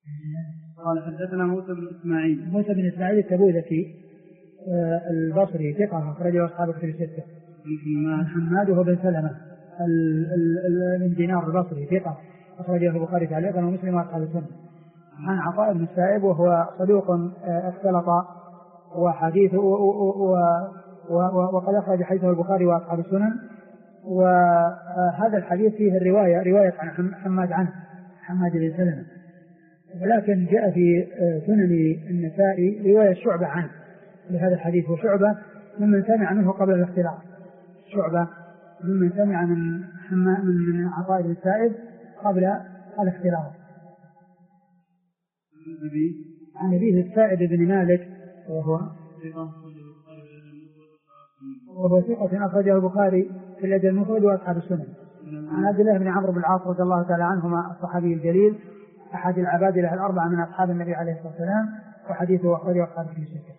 قال حدثنا موسى بن إسماعيل. موسى بن إسماعيل التبوذكي البصري ثقة أخرجه أصحاب الكتب الستة. حماد وهو بن سلمة من دينار البصري ثقة أخرجه البخاري تعليقا ومسلم وأصحاب السنة. عن عطاء بن السائب وهو صدوق اختلط وحديثه وقد أخرج حديثه البخاري وأصحاب السنن. وهذا الحديث فيه رواية عن حماد بن سلمة، ولكن جاء في سنن النسائي رواية شعبة عنه لهذا الحديث، وشعبة ممن سمع منه قبل الاختلاط، شعبة ممن سمع من عطاء بن السائب قبل الاختلاط. عن أبيه السائب بن مالك وهو ثقة أخرجه البخاري في الأدب المفرد وأصحاب السنن. عن عبد الله بن عمرو بن العاص رضي الله تعالى عنهما الصحابي الجليل أحد العبادلة الأربعة من أصحاب النبي عليه الصلاة والسلام، وحديثه أخرجه أصحاب الكتب الستة.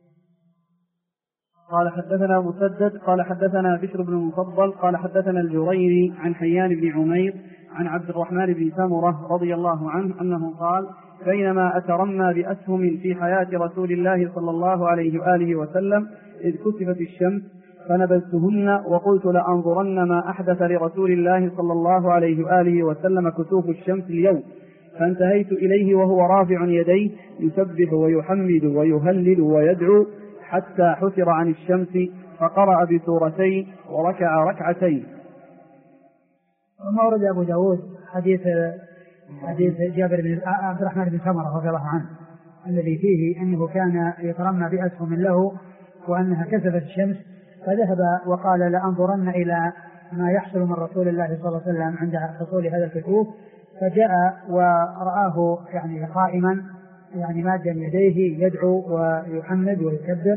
قال حدثنا مسدد قال حدثنا بشر بن المفضل قال حدثنا الجريري عن حيان بن عمير عن عبد الرحمن بن سمرة رضي الله عنه أنه قال: بينما أترمى بأسهم في حياة رسول الله صلى الله عليه وآله وسلم إذ كسفت الشمس فنبذتهن وقلت لأنظرن ما أحدث لرسول الله صلى الله عليه وآله وسلم كسوف الشمس اليوم، فانتهيت إليه وهو رافع يديه يسبح ويحمد ويهلل ويدعو حتى حسر عن الشمس فقرأ بسورتين وركع ركعتين. وما ورد أبو داود حديث جابر بن عبد الرحمن بن سمرة رضي الله عنه الذي فيه أنه كان يترمى بأسهم له وأنها كسفت الشمس، فذهب وقال لأنظرن إلى ما يحصل من رسول الله صلى الله عليه وسلم عند حصول هذا الكسوف، فجاء ورآه يعني قائما يعني مادا يديه يدعو ويحمد ويكبر،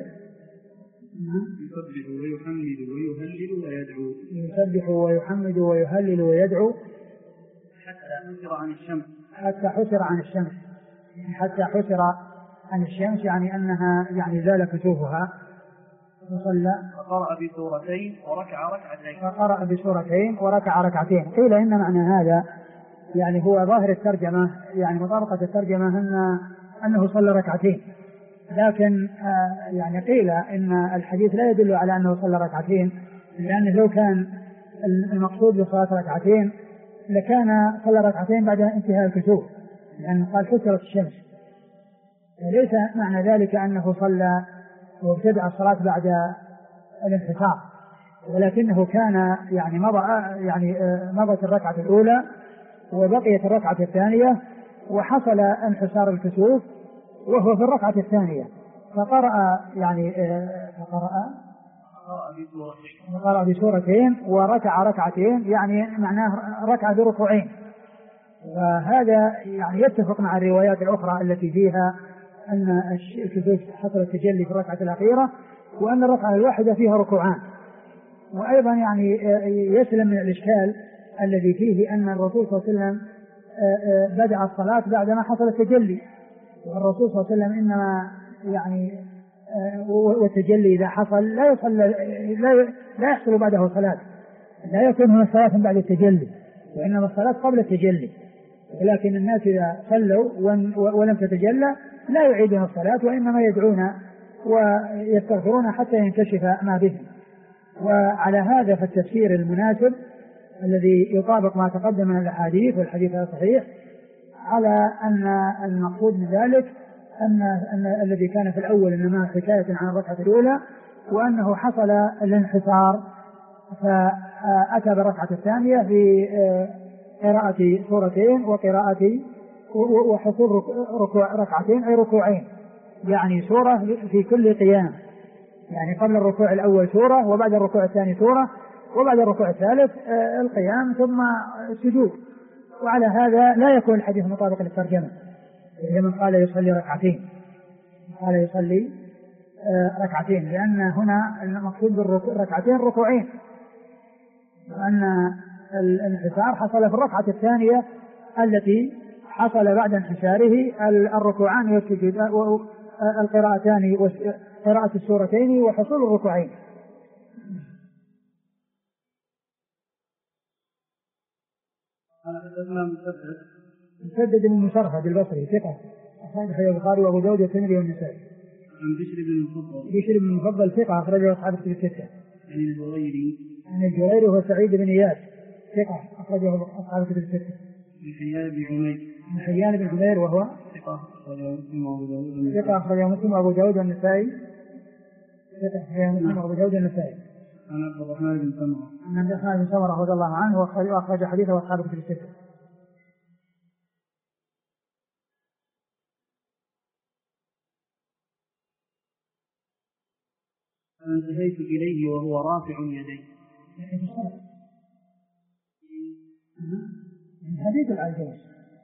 يسبح ويحمد ويهلل ويدعو، يسبح ويحمد ويهلل ويدعو حتى حسر عن الشمس حتى حسر عن الشمس يعني أنها يعني زال كسوفها، وصلى فقرأ بسورتين وركع ركعتين. قيل إن معنى هذا يعني هو ظاهر الترجمة يعني مطابقة الترجمة أنه صلى ركعتين، لكن يعني قيل إن الحديث لا يدل على أنه صلى ركعتين، لأنه لو كان المقصود بصلاة ركعتين لكان صلى ركعتين بعد انتهاء الكسوف، لأنه قال حسرت الشمس، ليس معنى ذلك أنه صلى وابتدأ الصلاة بعد الانحسار، ولكنه كان يعني مضت الركعة الأولى وبقيت الركعة الثانية وحصل انحسار الكسوف وهو في الركعة الثانية، فقرأ بسورتين وركع ركعتين، يعني معناه ركع بركوعين. وهذا يعني يتفق مع الروايات الأخرى التي فيها أن الكسوف حصل التجلي في الركعة الأخيرة وأن الركعة الواحدة فيها ركوعان. وأيضا يعني يسلم من الإشكال الذي فيه أن الرسول صلى الله عليه وسلم بدأ الصلاة بعدما حصل التجلي، والرسول صلى الله عليه وسلم إنما يعني والتجلي إذا حصل لا يحصل بعده صلاة، لا يكون هنا صلاة بعد التجلي، وإنما الصلاة قبل التجلي. ولكن الناس إذا صلوا ولم تتجلى لا يعيدون الصلاة وإنما يدعون ويستغفرون حتى ينكشف ما بهم. وعلى هذا فالتفسير المناسب الذي يطابق ما تقدم من الأحاديث والحديث صحيح على أن المقصود من ذلك أن الذي كان في الأول إنما حكاية عن الركعة الأولى، وأنه حصل الانحسار فأتى بالركعة الثانية في قراءة سورتين وحصول ركوع ركعتين أي ركوعين، يعني سورة في كل قيام، يعني قبل الركوع الأول سورة وبعد الركوع الثاني سورة وبعد الركوع الثالث القيام ثم السجود. وعلى هذا لا يكون الحديث مطابق للترجمة، لمن قال يصلي ركعتين لأن هنا المقصود بالركعتين ركوعين، وأن الانحسار حصل في الركعة الثانية التي حصل بعد انحساره الركوعان والسجود القراءتان وقراءة السورتين وحصول الركوعين. مسدد بن مسرهد البصري ثقة أخرجه البخاري وأبو داود والترمذي والنسائي. عن بشر بن المفضل. بشر بن المفضل ثقة أخرجه أصحاب الكتب الستة. عن الجريري. عن الجريري هو سعيد بن إياس ثقة أخرجه أصحاب الكتب الستة. عن حيان بن عمير. عن حيان بن عمير وهو ثقة أخرجه مسلم وأبو داود. ثقة أخرجه مسلم وأبو داود والنسائي. ثقة أخرجه مسلم وأبو داود والنسائي. عن عبد الرحمن بن سمرة. عن عبد الرحمن بن سمرة رضي الله عنه وأخرج حديثه أصحاب الكتب الستة. فانتهيت إليه وهو رافع يديه. حديث العجوز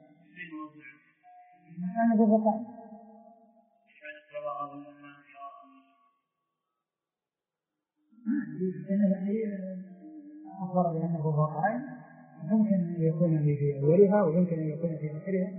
كان في الرقعة أخبر بأنه الرقعين ممكن أن يكون في أولها ويمكن أن يكون في آخرها.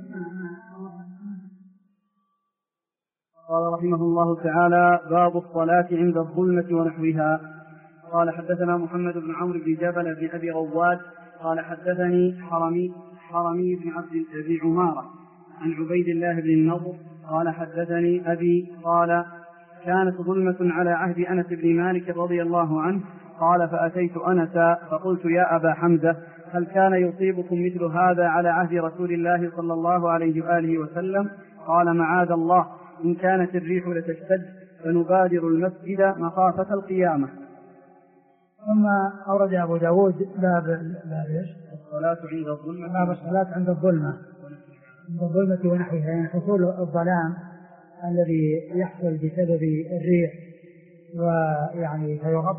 قال رحمه الله تعالى: باب الصلاة عند الظلمة ونحوها. قال حدثنا محمد بن عمرو بن جبل بن أبي رواد قال حدثني حرمي بن أبي عمارة عن عبيد الله بن النضر قال حدثني أبي قال: كانت ظلمة على عهد أنس بن مالك رضي الله عنه قال: فأتيت أنس فقلت: يا أبا حمزة، هل كان يصيبكم مثل هذا على عهد رسول الله صلى الله عليه وآله وسلم؟ قال: معاذ الله، إن كانت الريح لتشتد فنبادر المسجد مخافة القيامة. ثم أورد أبو داود باب الصلاة عند الظلمة. باب الصلاة عند الظلمة ونحوها، يعني حصول الظلام الذي يحصل بسبب الريح ويعني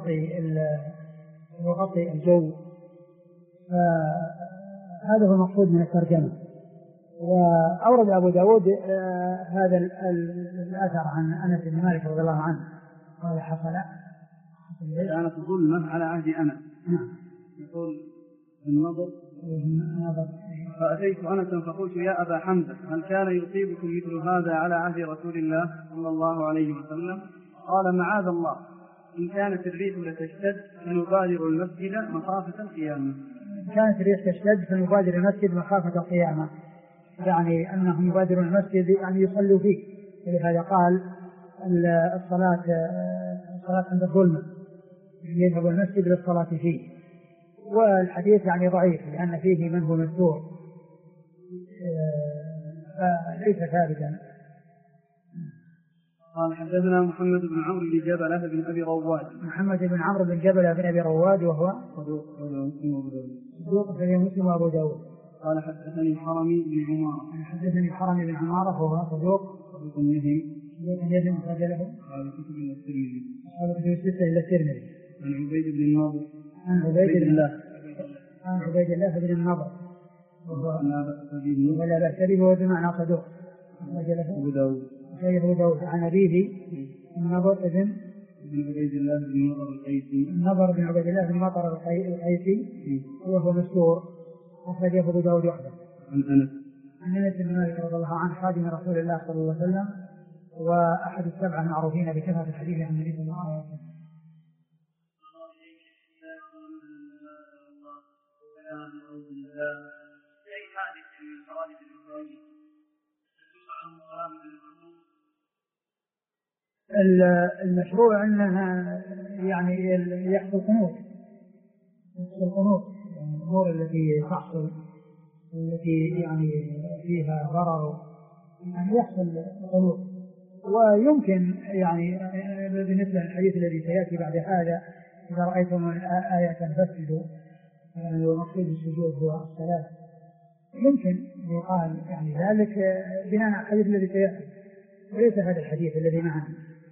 فيغطي الجو. هذا هو المقصود من الترجمة. وأورد أبو داود هذا الأثر عن أنس بن مالك رضي الله عنه قال: كانت ظلمة على عهد أنس. يقول النضر: فأتيت أنسا فقلت: يا أبا حمزة، هل كان يصيبكم مثل هذا على عهد رسول الله صلى الله عليه وسلم؟ قال: معاذ الله، إن كانت الريح لتشتد فنبادر المسجد مخافة القيامة. إن كانت الريح تشتد فنبادر المسجد مخافة القيامة، يعني أنهم يبادرون المسجد يعني يصلوا فيه. ولهذا قال الصلاة عند الظلمة، يذهب المسجد للصلاة فيه. والحديث يعني ضعيف لأن فيه من هو مذكور فليس ثابتا. قال حدثنا محمد بن عمرو بن جبلة بن أبي رواد. محمد بن عمرو بن جبلة بن أبي رواد وهو صدوق في مسلم وأبو داود. قال حدثني حرمي بن عمارة. حدثني حرمي بن عمارة وهو صدوق يهم رجله. قال كتب الترمذي. قال كتب الستة إلى الترمذي. عن عبيد بن النضر. عن عبيد الله بن النضر ولا بأس به وهو بمعنى صدوق. رجله أبو داود. أبو داود عن أبيه النضر بن عبيد الله بن النضر القيسي. النضر بن عبيد الله بن مطر القيسي وهو مشهور أخرجه أبو داود وحده. عن أنس بن مالك رضي الله عنه خادم رسول الله صلى الله عليه وسلم وأحد السبعة المعروفين بكثرة الحديث عن النبي صلى الله عليه وسلم. المشروع أنها يعني يحصل قنوط يعني الأمور التي تحصل التي يعني فيها ضرر يعني يحصل قنوط. ويمكن يعني بالنسبة للحديث الذي سيأتي بعد هذا: إذا رأيتم آية فاسجدوا، ومقصود السجود هو الصلاة. يمكن يقال يعني ذلك بناء على الحديث الذي سيأتي، وليس هذا الحديث الذي معنا.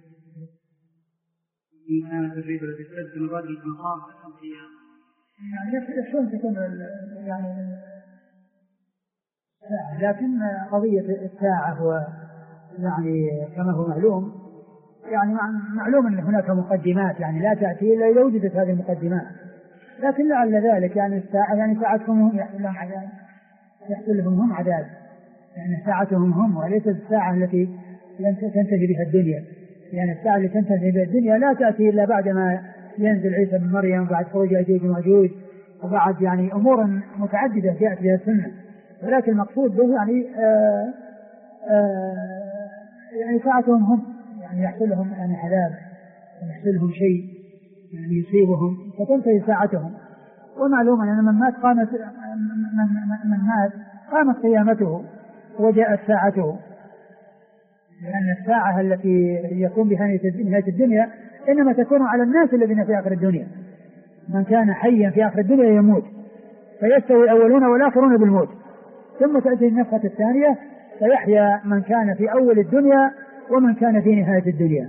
إن كانت الريح لتشتد بمبادر المخافة القيامة، يعني شلون تكون يعني ساعة، لكن قضية الساعة هو يعني كما هو معلوم، يعني معلوم أن هناك مقدمات يعني لا تأتي إلا إذا وجدت هذه المقدمات، لكن لعل ذلك يعني الساعة يعني ساعتهم يحصل لهم هم عذاب، يعني ساعتهم هم وليست الساعة التي تنتهي بها الدنيا. يعني الساعة التي تنتهي بها الدنيا لا تأتي إلا بعدما ينزل عيسى بن مريم، بعد خروج يأجوج ومأجوج، وبعد يعني أمور متعددة جاءت بها السنة. ولكن المقصود به يعني ساعتهم هم، يعني يحصل لهم يعني عذاب، يحصل لهم شيء يعني يصيبهم فتنتهي ساعتهم. ومعلوم أن من مات قامت قيامته وجاءت ساعته، لأن الساعة التي يكون بها نهاية الدنيا إنما تكون على الناس الذين في آخر الدنيا. من كان حيا في آخر الدنيا يموت، فيستوي الأولون والآخرون بالموت، ثم تأتي النفخة الثانية فيحيا من كان في أول الدنيا ومن كان في نهاية الدنيا.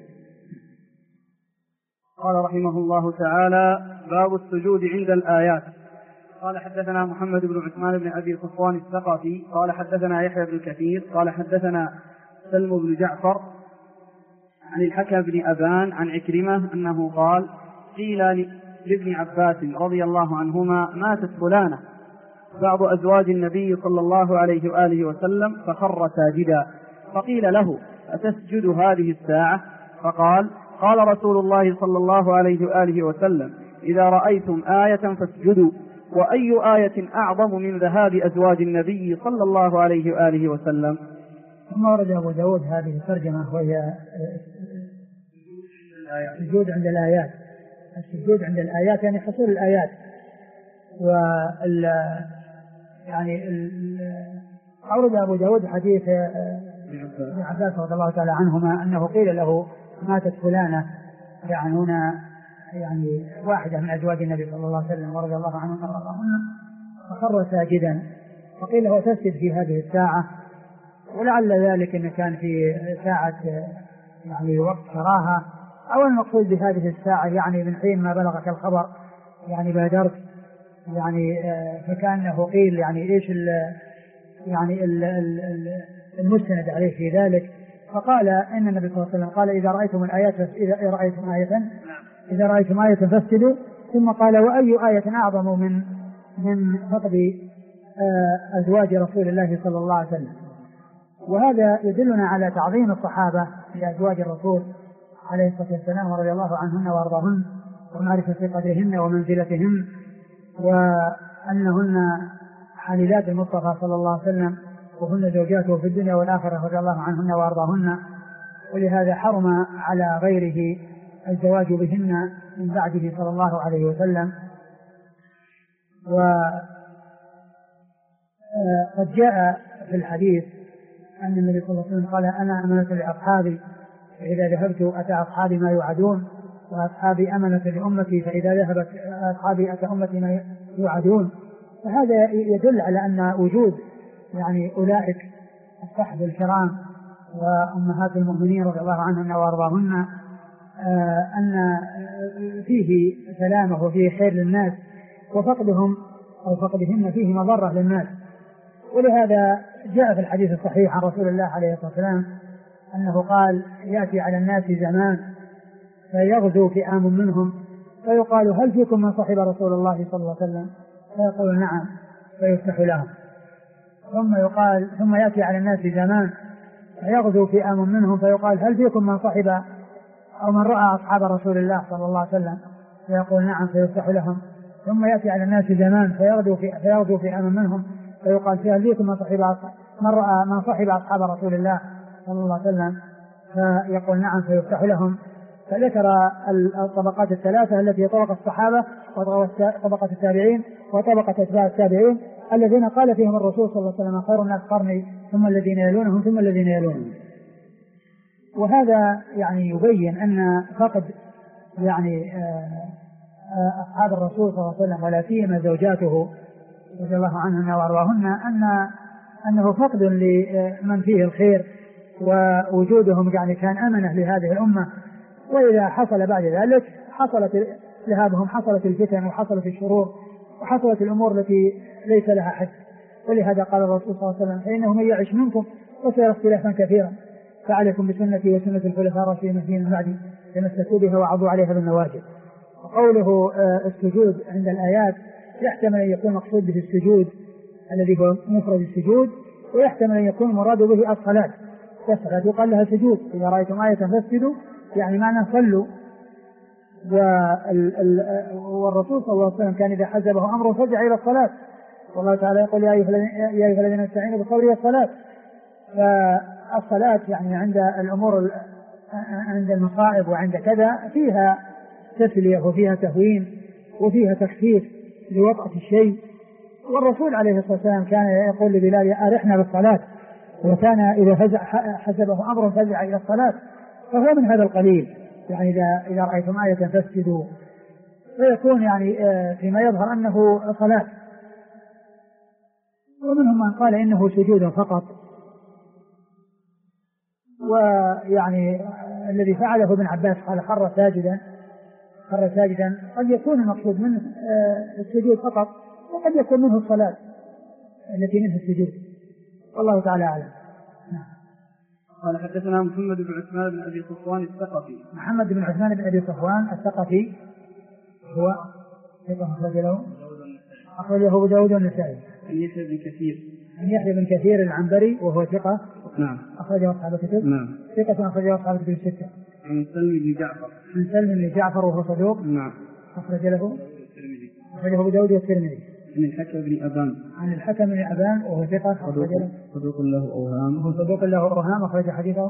قال رحمه الله تعالى: باب السجود عند الآيات. قال حدثنا محمد بن عثمان بن أبي صفوان الثقفي قال حدثنا يحيى بن كثير قال حدثنا سلم بن جعفر عن الحكم بن أبان عن عكرمة أنه قال: قيل لابن عباس رضي الله عنهما: ماتت فلانة بعض أزواج النبي صلى الله عليه وآله وسلم فخر ساجدا، فقيل له: أتسجد هذه الساعة؟ فقال: قال رسول الله صلى الله عليه وآله وسلم: إذا رأيتم آية فاسجدوا، وأي آية أعظم من ذهاب أزواج النبي صلى الله عليه وآله وسلم. ثم ورد أبو داود هذه الترجمة وهي السجود عند الآيات. السجود عند الآيات يعني حصول الآيات. أورد أبو داود حديث ابن عباس رضي الله تعالى عنهما أنه قيل له: ماتت فلانة، يعني هنا يعني واحدة من أزواج النبي صلى الله عليه وسلم ورضي الله عنهن فخر ساجدا، فقيل له: تسجد في هذه الساعة. ولعل ذلك إن كان في ساعة يعني وقت كراهة، أو المقصود بهذه الساعة يعني من حين ما بلغك الخبر يعني بادرت، يعني فكأنه قيل يعني إيش يعني المستند عليه في ذلك. فقال إن النبي صلى الله عليه وسلم قال: إذا رأيتم الآيات إذا رأيتم آية فاسجدوا، ثم قال: وأي آية أعظم من فقد أزواج رسول الله صلى الله عليه وسلم. وهذا يدلنا على تعظيم الصحابة لأزواج الرسول عليه الصلاة والسلام ورضي الله عنهن وأرضاهن، ومعرفة قدرهن ومنزلتهن، وأنهن حليلات المصطفى صلى الله عليه وسلم، وهن زوجاته في الدنيا والآخرة رضي الله عنهن وأرضاهن. ولهذا حرم على غيره الزواج بهن من بعده صلى الله عليه وسلم. وقد جاء في الحديث أن النبي صلى الله عليه وسلم قال: أنا أمنة لأصحابي، فإذا ذهبت أتى أصحابي ما يوعدون، وأصحابي أمنة لأمتي، فإذا ذهبت أصحابي أتى أمتي ما يوعدون. فهذا يدل على أن وجود يعني أولئك الصحب الكرام وأمهات المؤمنين رضي الله عنهن وأرضاهن أن فيه سلامة وفيه خير للناس، وفقدهم أو فقدهن فيه مضرة للناس. ولهذا جاء في الحديث الصحيح عن رسول الله عليه الصلاة والسلام أنه قال: يأتي على الناس زمان فيغزو فئام منهم فيقال: هل فيكم من صحب رسول الله صلى الله عليه وسلم؟ فيقول: نعم، فيفتح لهم. ثم يأتي على الناس زمان فيغزو فئام منهم فيقال: هل فيكم من صحب أو من رأى أصحاب رسول الله صلى الله عليه وسلم؟ فيقول: نعم، فيفتح لهم. ثم يأتي على الناس زمان فيغزو فئام منهم فيقال: هل فيكم من صحب أصحاب رسول الله صلى الله عليه وسلم؟ فيقول: نعم، فيفتح لهم. فذكر الطبقات الثلاثة التي هي طبقة الصحابة وطبقة التابعين وطبقة أتباع التابعين الذين قال فيهم الرسول صلى الله عليه وسلم: خير الناس قرني ثم الذين يلونهم ثم الذين يلونهم. وهذا يعني يبين أن فقد يعني أصحاب الرسول صلى الله عليه وسلم ولا سيما زوجاته رضي الله عنهن وأرضاهن أنه فقد لمن فيه الخير، ووجودهم يعني كان أمنة لهذه الأمة. وإذا حصل بعد ذلك حصلت لهابهم، حصلت الفتن وحصلت الشرور وحصلت الأمور التي ليس لها حد. ولهذا قال الرسول صلى الله عليه وسلم: فإنه من يعش منكم وسيرى اختلافا كثيرا، فعليكم بسنتي وسنة الخلفاء الراشدين من بعدي تمسكوا بها وعضوا عليها بالنواجذ. وقوله السجود عند الآيات يحتمل أن يكون مقصود به السجود الذي هو مفرد السجود، ويحتمل أن يكون مراد به الصلاة، والصلاة يقال لها سجود. إذا رأيتم آية فاسجدوا يعني معنى صلوا. والرسول صلى الله عليه وسلم كان إذا حزبه أمر فزع إلى الصلاة، والله تعالى يقول يا أيها الذين استعينوا بالصبر والصلاة. فالصلاة يعني عند الأمور عند المصائب وعند كذا فيها تسلية وفيها تهوين وفيها تخفيف لوقت الشيء. والرسول عليه الصلاة والسلام كان يقول لبلال أرحنا بالصلاة، وكان إذا حسبه أمر فزع إلى الصلاة، فهو من هذا القليل. يعني إذا رأيتم آية فاسجدوا، فيكون يعني فيما يظهر أنه صلاة. ومنهم من قال إنه سجود فقط. ويعني الذي فعله ابن عباس قال خر ساجدا، قد يكون المقصود منه السجود فقط، وقد يكون منه الصلاة التي منها السجود، والله تعالى أعلم. قال حدثنا محمد بن عثمان بن أبي صفوان الثقفي. محمد بن عثمان بن أبي صفوان الثقفي هو أخرجه أبو داود والنسائي. عن يحيى بن كثير العنبري وهو ثقة. نعم. أخرجه أصحاب الكتب. نعم. ثقة أخرجه أصحاب الكتب الستة. عن سلم بن جعفر. وهو صدوق. نعم. أخرجه أبو داود والترمذي. عن الحكم بن أبان وهو ثقة. صدوق له أوهام. أخرج حديثه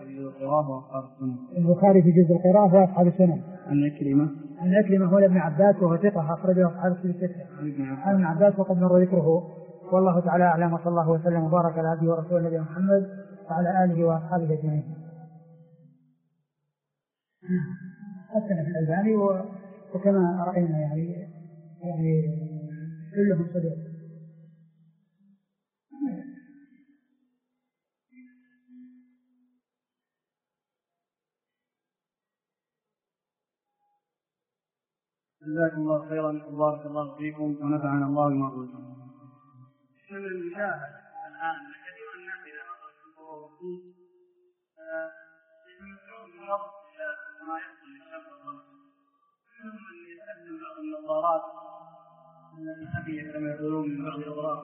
البخاري في جزء القراءة وأصحاب السنن. عن عكرمة هو ابن عباس وهو ثقة أخرجه أصحاب الكتب الستة. عن ابن عباس وقد مر ذكره. والله تعالى أعلم، وصلى الله وسلم وبارك على عبده ورسوله نبينا محمد وعلى آله وأصحابه أجمعين. حسن في الألباني وكما رأينا يعني كلهم صدق. جزاكم الله خيرا وبارك الله فيكم ونفعنا الله بما قلتم. من المشاهد الآن كثير من الناس إذا نظروا ما يحصل للشخص منهم من يستخدم بعض النظارات النبي كما يقولون من بعض الأضرار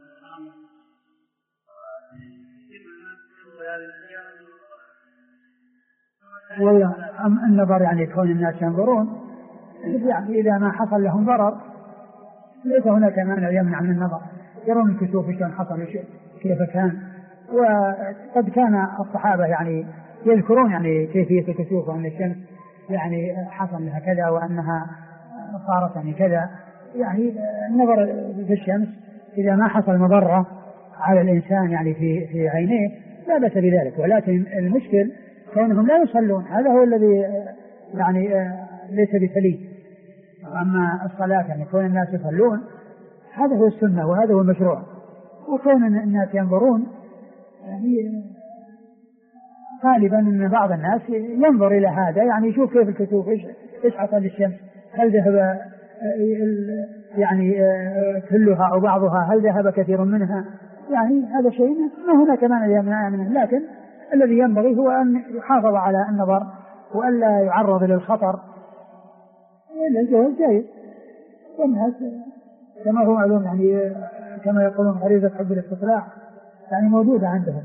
والله النظر يعني كون الناس ينظرون يعني إذا ما حصل لهم ضرر ليس هناك مانع يمنع من النظر. يرون الكسوف شلون حصل كيف كان. وقد كان الصحابة يعني يذكرون يعني كيفية الكسوف وأن الشمس يعني حصل لها كذا وأنها صارت يعني كذا. يعني النظر في الشمس إذا ما حصل مضرة على الإنسان يعني في عينيه لا بأس بذلك. ولكن المشكل كونهم لا يصلون، هذا هو الذي يعني ليس بسليم. أما الصلاة يعني كون الناس يصلون هذا هو السنة وهذا هو المشروع. وكون الناس ينظرون يعني غالبا ان بعض الناس ينظر الى هذا يعني يشوف كيف الكسوف ايش حصل للشمس، هل ذهب يعني كلها او بعضها، هل ذهب كثير منها. يعني هذا شيء ما هناك مانع منه. لكن الذي ينبغي هو ان يحافظ على النظر والا يعرض للخطر. الجواز جيد والناس كما هو معلوم يعني كما يقولون غريزة حب الاستطلاع يعني موجودة عندهم.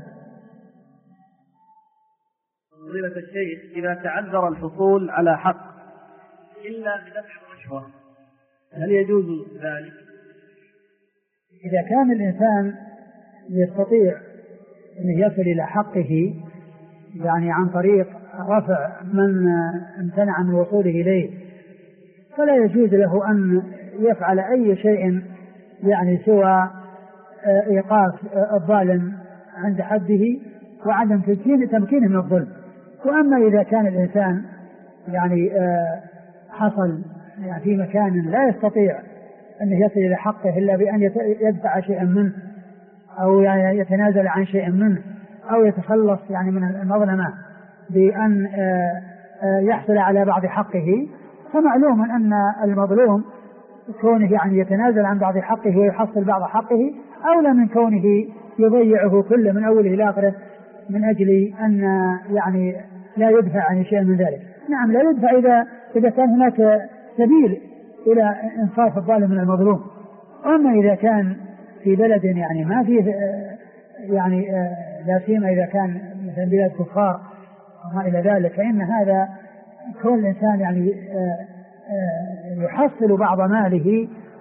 فضيلة الشيخ، إذا تعذر الحصول على حق إلا بدفع الرشوة هل يجوز ذلك؟ إذا كان الإنسان يستطيع أن يصل إلى حقه يعني عن طريق رفع من امتنع من الوصول إليه فلا يجوز له أن يفعل أي شيء يعني سوى إيقاف الظالم عند حده وعدم تمكينه من الظلم. وأما إذا كان الإنسان يعني حصل يعني في مكان لا يستطيع أن يصل إلى حقه إلا بأن يدفع شيئا منه أو يعني يتنازل عن شيء منه أو يتخلص يعني من المظلمة بأن يحصل على بعض حقه، فمعلوم أن المظلوم كونه يعني يتنازل عن بعض حقه ويحصل بعض حقه أولى من كونه يضيعه كله من أوله إلى آخره من أجل أن يعني لا يدفع عن شيء من ذلك. نعم لا يدفع إذا كان هناك سبيل إلى إنصاف الظالم من المظلوم. أما إذا كان في بلد يعني ما فيه يعني لا سيما إذا كان مثلا بلاد كفار وما إلى ذلك، فإن هذا كل إنسان يعني يحصل بعض ماله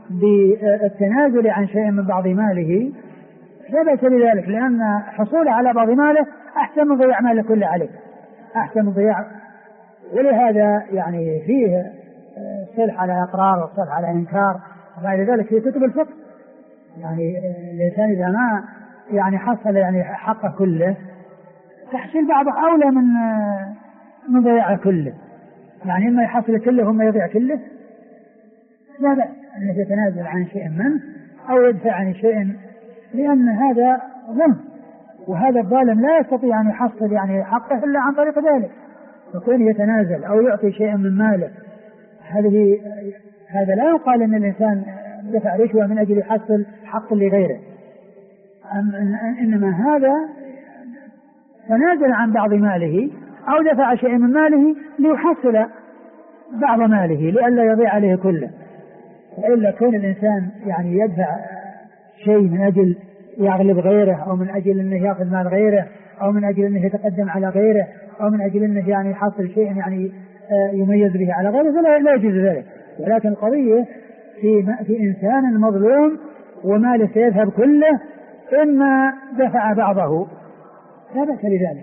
بالتنازل عن شيء من بعض ماله لا بأس بذلك، لأن حصوله على بعض ماله أحسن من ضياع ماله كله عليه، أحسن من ضياع. ولهذا يعني فيه صلح على إقرار وصلح على إنكار وبعد ذلك في كتب الفقه. يعني الإنسان إذا ما يعني حصل يعني حقه كله تحصيل بعضه أولى من ضياعه كله، يعني إما يحصل كله وما يضيع كله. لا بأس أن يتنازل عن شيء منه أو يدفع عن شيء، لأن هذا ظلم، وهذا الظالم لا يستطيع أن يحصل يعني حقه إلا عن طريق ذلك، يكون يتنازل أو يعطي شيئا من ماله. هذا لا يقال أن الإنسان دفع رشوة من أجل يحصل حق لغيره، إنما هذا تنازل عن بعض ماله أو دفع شيئا من ماله ليحصل بعض ماله لئلا يضيع عليه كله. وإلا كون الإنسان يعني يدفع شيء من أجل يغلب غيره أو من أجل أنه يأخذ مال غيره أو من أجل أنه يتقدم على غيره أو من أجل أنه يعني يحصل شيء يعني يميز به على غيره فلا يجوز ذلك. ولكن القضية في إنسان مظلوم وماله سيذهب كله إما دفع بعضه لا بأس لذلك.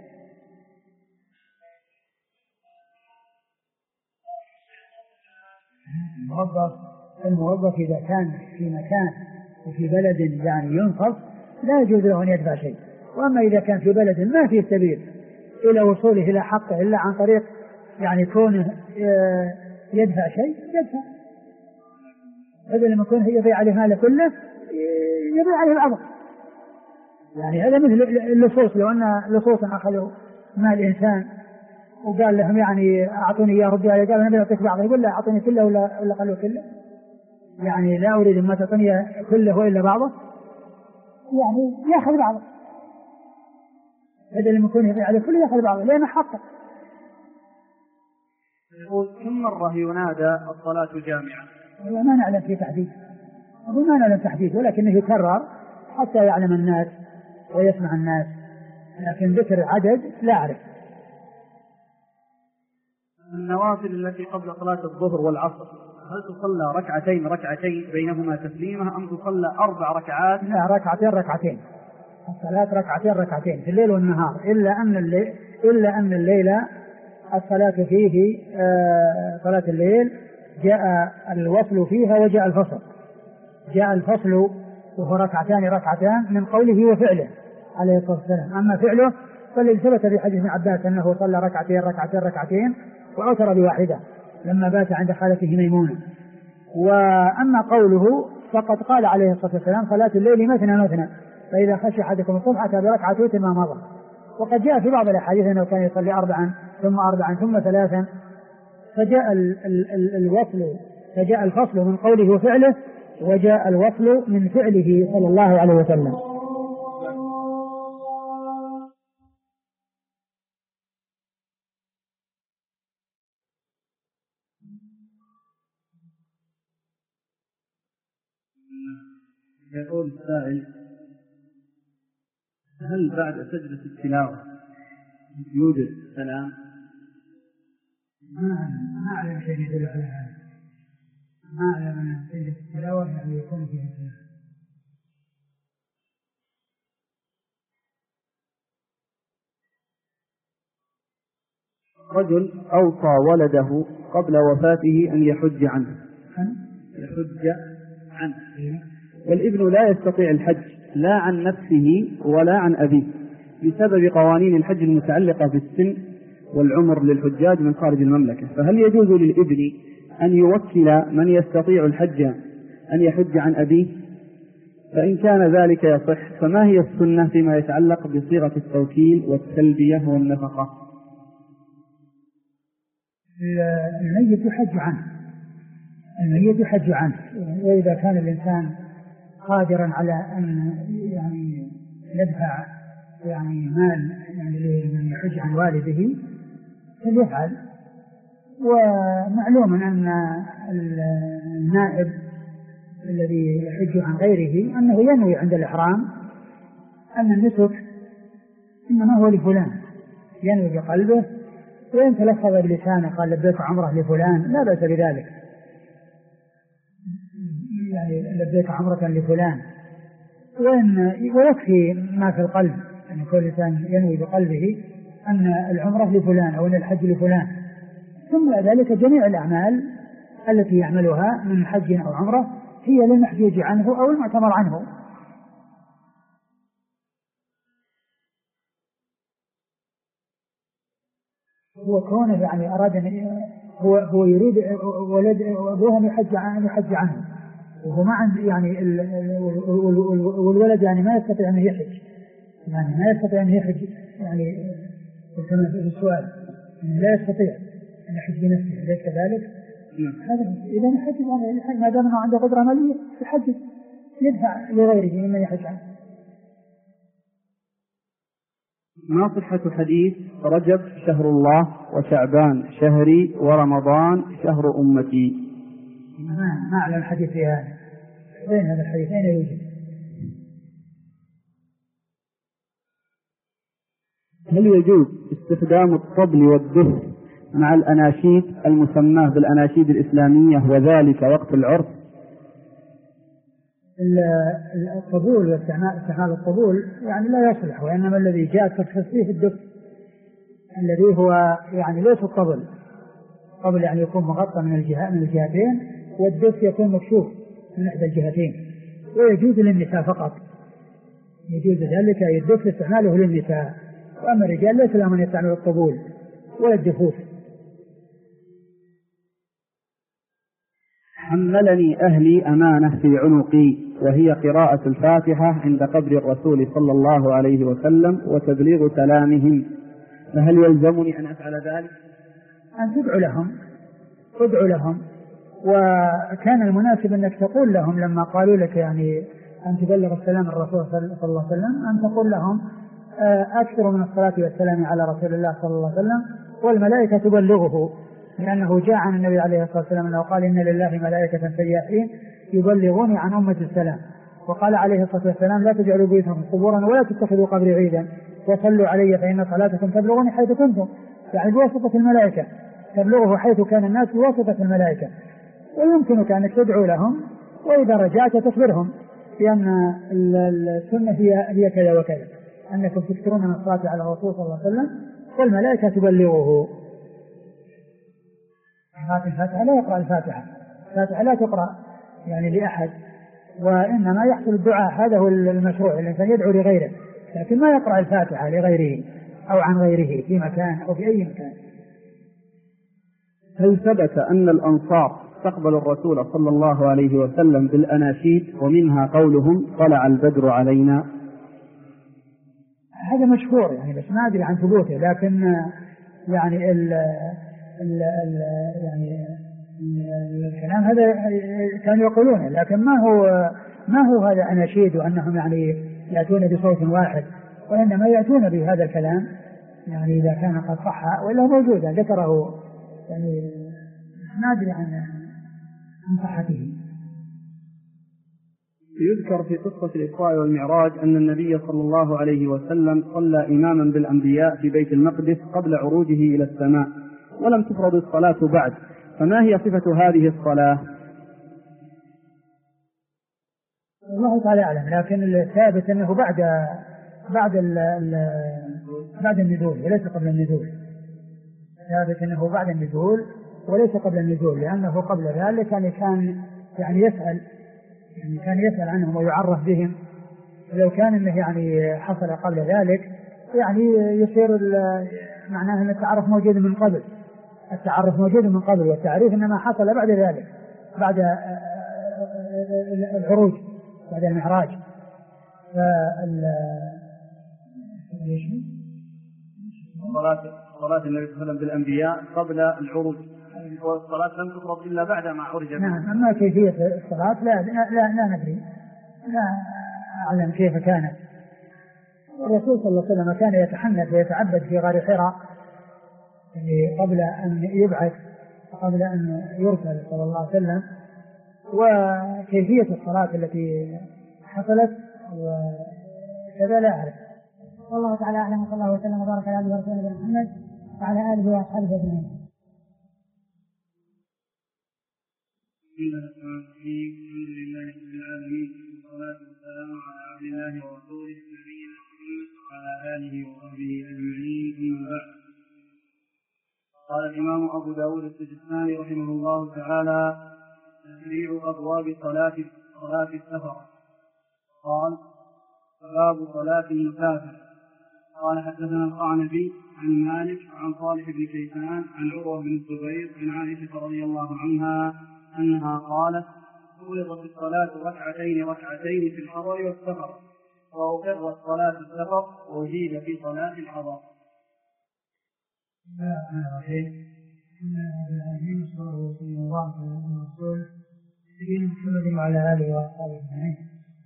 الموظف إذا كان في مكان وفي بلد يعني ينصف لا يجوز له أن يدفع شيء، وأما إذا كان في بلد ما فيه سبيل إلى وصوله إلى حقه إلا عن طريق يعني كونه يدفع شيء يدفع، بدل ما يكون يضيع عليه ماله كله يضيع عليه بعضه. يعني هذا مثل اللصوص، لو أن لصوصا أخذوا مال الإنسان وقال لهم يعني أعطوني يا ربي، قال أنا بأعطيك بعضه، يقول لا أعطوني كله ولا قالوا كله، يعني لا أريد ما تعطوني كله وإلا بعضه، يعني يأخذ بعضه بدل ما يكون يضيع عليه كله يأخذ بعضه لأنه حقه. كم مرة ينادى الصلاة جامعة؟ ما نعلم في تحديد، ما نعلم تحديد، ولكنه يكرر حتى يعلم الناس ويسمع الناس، لكن ذكر عدد لا أعرف. النوافل التي قبل صلاة الظهر والعصر هل تصلى ركعتين بينهما تسليمة أم تصلى 4 ركعات؟ لا، ركعتين الصلاة ركعتين في الليل والنهار، إلا أن الليل الصلاة فيه صلاة الليل جاء الوصل فيها وجاء الفصل. جاء الفصل وهو ركعتان من قوله وفعله عليه الصلاة والسلام. أما فعله فالذي ثبت في حديث ابن عباس أنه صلى ركعتين وأوتر بواحدة لما بات عند خالته ميمونة. وأما قوله فقد قال عليه الصلاة والسلام صلاة الليل مثنى، فإذا خشي أحدكم الصبح أتى بركعة وتر ما مضى. وقد جاء في بعض الأحاديث أنه كان يصلي 4 ثم 3، فجاء الفصل من قوله وفعله وجاء الوصل من فعله صلى الله عليه وسلم. يقول السائل: هل بعد سجدة التلاوة يوجد سلام؟ ما أعلم شيء يدل على هذا، ما أعلم أن سجدة التلاوة يعني يكون فيها سلام. رجل أوصى ولده قبل وفاته أن يحج عنه، والابن لا يستطيع الحج لا عن نفسه ولا عن أبيه بسبب قوانين الحج المتعلقة بالسن والعمر للحجاج من خارج المملكة، فهل يجوز للابن أن يوكل من يستطيع الحج أن يحج عن أبيه؟ فإن كان ذلك يصح فما هي السنة فيما يتعلق بصيغة التوكيل والتلبية والنفقة؟ الميت يحج عنه، وإذا كان الإنسان قادرا على أن يعني يدفع يعني مال يعني لمن يحج عن والده فليفعل. ومعلوم أن النائب الذي يحج عن غيره أنه ينوي عند الإحرام أن النسك إنما هو لفلان، ينوي بقلبه، وإن تلفظ بلسانه قال لبيك عمره لفلان لا بأس بذلك، يعني لبيك عمرة لفلان، ويكفي ما في القلب، يعني كل إنسان ينوي بقلبه أن العمرة لفلان أو أن الحج لفلان، ثم ذلك جميع الأعمال التي يعملها من حج أو عمرة هي للمحجوج عنه أو المعتمر عنه. هو كونه يعني أراد أن هو يريد ولد أبوه أن يحج عنه، وهو ما عنده يعني والولد يعني ما يستطيع أن يحج، يعني ما يستطيع أن يحج، يعني كما في السؤال لا يستطيع أن يحج بنفسه، أليس كذلك؟ هذا إذا يحج ما دام أنه عنده قدرة مالية يحج، يدفع لغيره ممن يحج عنه. ما صحة حديث رجب شهر الله وشعبان شهري ورمضان شهر أمتي؟ ما أعلم الحديث في هذا، بين هذا الحديث أين يوجد؟ هل يجوز استخدام الطبل والدف مع الأناشيد المسماة بالأناشيد الإسلامية وذلك وقت العرس؟ الطبول واستعمال الطبول يعني لا يصلح، وإنما الذي جاء تخصيص الدف الذي هو يعني ليس الطبل. الطبل يعني يكون مغطى من الجهتين، والدف يكون مكشوف من إحدى الجهتين، ويجوز للنساء فقط، يجوز ذلك الدف استعماله للنساء، وأما الرجال ليس لهم أن يستعملوا الطبول ولا الدفوف. حملني أهلي أمانة في عنقي وهي قراءة الفاتحة عند قبر الرسول صلى الله عليه وسلم وتبليغ سلامهم، فهل يلزمني أن أفعل ذلك؟ أن تدعو لهم، وكان المناسب أنك تقول لهم لما قالوا لك يعني أن تبلغ السلام الرسول صلى الله عليه وسلم، أن تقول لهم أكثر من الصلاة والسلام على رسول الله صلى الله عليه وسلم والملائكة تبلغه، لأنه جاء عن النبي عليه الصلاة والسلام أنه قال إن لله ملائكة سياحين يبلغوني عن أمة السلام، وقال عليه الصلاة والسلام لا تجعلوا بيوتكم قبورا ولا تتخذوا قبري عيدا وصلوا علي فإن صلاتكم تبلغوني حيث كنتم، يعني بواسطة الملائكة تبلغه حيث كان الناس بواسطة الملائكة. ويمكنك أن تدعو لهم، وإذا رجعت تخبرهم بأن السنة هي كذا وكذا، أنكم تذكرون من الصلاة على الرسول صلى الله عليه وسلم والملائكة تبلغه. الفاتحة لا يقرأ الفاتحة لا تقرأ يعني لأحد، وإنما يحصل الدعاء، هذا هو المشروع، الإنسان يدعو لغيره، لكن ما يقرأ الفاتحة لغيره أو عن غيره في مكان أو في أي مكان. هل ثبت أن الأنصار استقبل الرسول صلى الله عليه وسلم بالأناشيد ومنها قولهم طلع البدر علينا؟ هذا مشهور يعني، بس ما أدري عن ثبوته، لكن يعني يعني الكلام هذا كانوا يقولونه، لكن ما هو هذا أناشيد وأنهم يعني يأتون بصوت واحد، وإنما يأتون بهذا الكلام يعني إذا كان قد صح وإلا موجودا ذكره، يعني ما أدري عن صحته. يذكر في قصة الإسراء والمعراج أن النبي صلى الله عليه وسلم صلى إماما بالأنبياء في بيت المقدس قبل عروجه إلى السماء ولم تفرض الصلاة بعد، فما هي صفة هذه الصلاة؟ الله تعالى أعلم، لكن الثابت أنه بعد النزول وليس قبل النزول، ثابت أنه بعد النزول وليس قبل النزول، لأنه قبل ذلك كان يسأل عنهم ويعرف بهم، لو كان انه يعني حصل قبل ذلك يعني يصير معناه ان التعرف موجود من قبل، والتعريف انما حصل بعد ذلك، بعد العروج، بعد المعراج. صلاة النبي صلى الله عليه وسلم بالأنبياء قبل العروج، والصلاة لم تفرض إلا بعد ما عرج. نعم، أما كيفية الصلاة لا ندري، لا أعلم كيف كانت. الرسول صلى الله عليه وسلم كان يتحنث ويتعبد في غار حراء يعني قبل أن يبعث وقبل أن يرسل صلى الله عليه وسلم، وكيفية الصلاة التي حصلت وكذا لا أعرف. والله تعالى أعلم، صلى الله وسلم وبارك على عبده ورسوله محمد وعلى آله وأصحابه أجمعين. الرحمن الرحيم. الحمد لله رب العالمين، والصلاة والسلام على عبد الله ورسوله نبينا محمد وعلى آله وصحبه أجمعين. أما بعد، قال الإمام أبو داود السجستاني رحمه الله تعالى: تشريع أبواب صلاة السفر. قال: باب صلاة المسافر. قال: حدثنا القعنبي عن مالك عن صالح بن كيسان عن عروة بن الزبير عن عائشة رضي الله عنها أنها قالت: فرضت الصلاة ركعتين في الحضر والسفر، وأقرت صلاة السفر وأجيب في صلاة الحضر. بسم الله الرحمن الرحيم. صلى الله عليه وسلم سيدنا محمد وعلى آله وأصحابه أجمعين.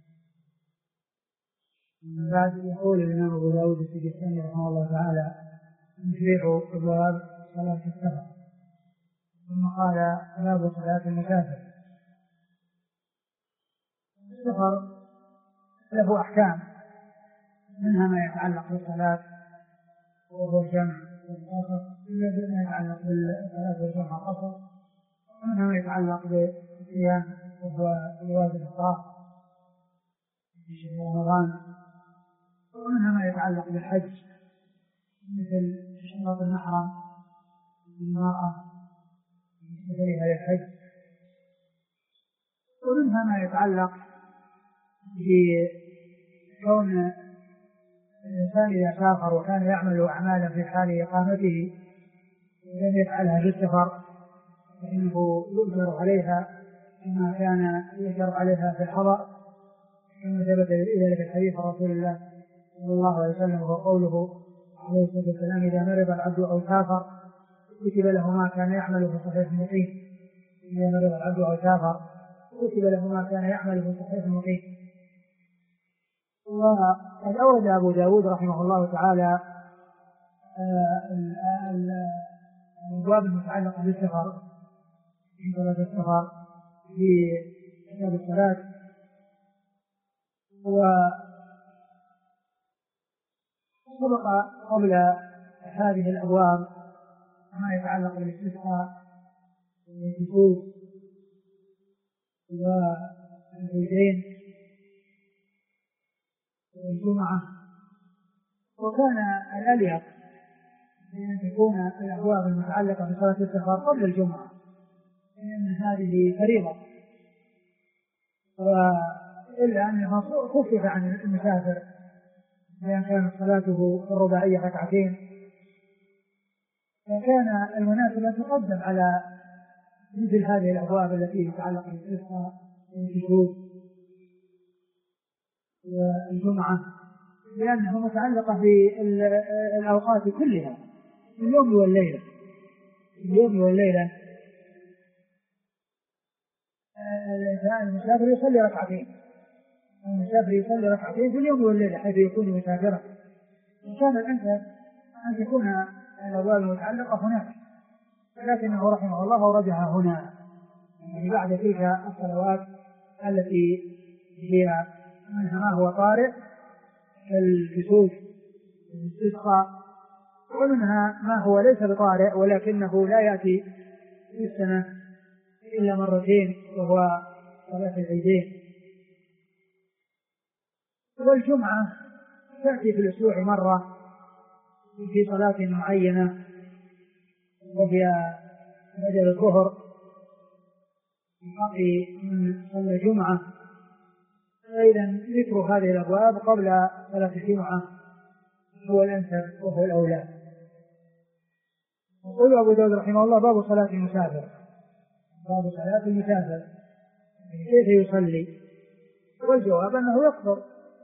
بعد يقول الإمام أبو داود السجستاني رحمه الله تعالى: تشريع أبواب صلاة السفر. ثم قال: باب صلاة المسافر. السفر له أحكام، منها ما يتعلق بالصلاة وهو الجمع والقصر، ما يتعلق بالصلاة والجمع والقصر، ومنها ما يتعلق بالصيام وهو جواز الإفطار في شهر رمضان، ومنها ما يتعلق بالحج مثل اشتراط المحرم للمرأة في سفرها للحج، ومنها ما يتعلق بكون الإنسان إذا سافر وكان يعمل أعمالا في حال إقامته ولم يفعلها في السفر فإنه يؤجر عليها كما كان يؤجر عليها في الحضر، كما ثبت ذلك الحديث رسول الله صلى الله عليه وسلم، وقوله عليه الصلاة والسلام: إذا مرض العبد أو سافر كتب له ما كان يعمل في صحيح مقيم. إذا مرض العبد أو سافر كتب له ما كان يعمل في صحيح مقيم. وقد أورد أبو داود رحمه الله تعالى الأبواب المتعلقة بالسفر في صلاة السفر في كتاب الصلاة، وسبق قبل هذه الأبواب ما يتعلق بالاستسقاء والكسوف والعيدين والجمعة، وكان الأليق بأن تكون الأبواب المتعلقة بصلاة السفر قبل الجمعة، لأن هذه فريضة، إلا أنها خفف عن المسافر بأن كانت صلاته الرباعية ركعتين، فكان المناسب أن تقدم على مثل هذه الأبواب التي تتعلق بالاستسقاء والكسوف والجمعة، لأنها متعلقة بالأوقات كلها، اليوم والليلة. اليوم والليلة المسافر يصلي ركعتين، المسافر يصلي ركعتين في اليوم والليلة حيث يكون مسافرا، وكان الأنسب أن تكون الأبواب المتعلقة هناك، لكنه رحمه الله أوردها هنا يعني بعد تلك الصلوات التي هي منها ما هو طارئ كالكسوف والاستسقاء، ومنها ما هو ليس بطارئ ولكنه لا يأتي في السنة إلا مرتين وهو صلاة العيدين. والجمعة تأتي في الأسبوع مرة في صلاة معينة وهي بدل الظهر باقي من صلاة الجمعة، فإذا ذكر هذه الأبواب قبل صلاة الجمعة هو الأنسب وهو الأولى. يقول أبو داود رحمه الله: باب صلاة المسافر. باب صلاة المسافر كيف يصلي؟ والجواب أنه يقصر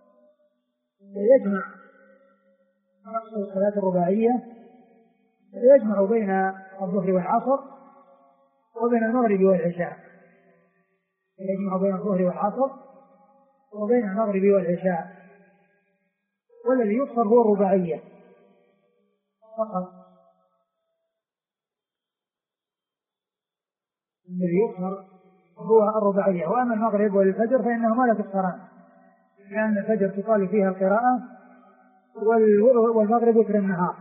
ويجمع الصلاة الرباعية، يجمع بين الظهر والعصر وبين المغرب والعشاء، يجمع بين الظهر والعصر وبين المغرب والعشاء، والذي يقصر هو الرباعية فقط. الذي يقصر هو الرباعية، وأما المغرب والفجر فإنهما لا تقصران، لأن الفجر تقال فيها القراءة والمغرب وتر النهار،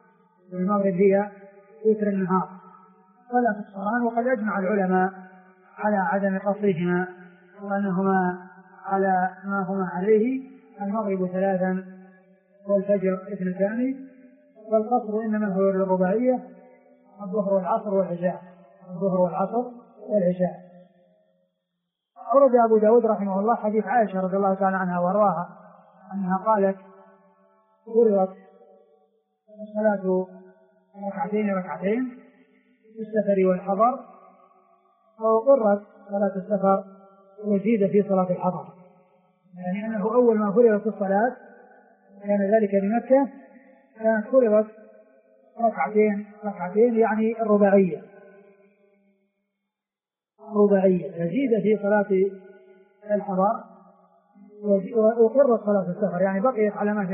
المغرب هي وتر النهار فلا تقصران. وقد أجمع العلماء على عدم قصرهما وأنهما على ما هما عليه، المغرب 3 والفجر 2، والقصر إنما هو للرباعية، الظهر والعصر والعشاء، الظهر والعصر والعشاء. أورد أبو داود رحمه الله حديث عائشة رضي الله تعالى عنها وارضاها أنها قالت: فرضت الصلاة 2 في السفر والحضر، وأقرت صلاة السفر وزيد في صلاة الحضر، يعني أنه أول ما فرضت الصلاة كان ذلك بمكة، كانت فرضت 2 يعني الرباعية، فزيد في صلاة الحضر وأقرت صلاة السفر، يعني بقيت على ما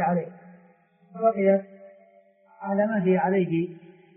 هي عليه،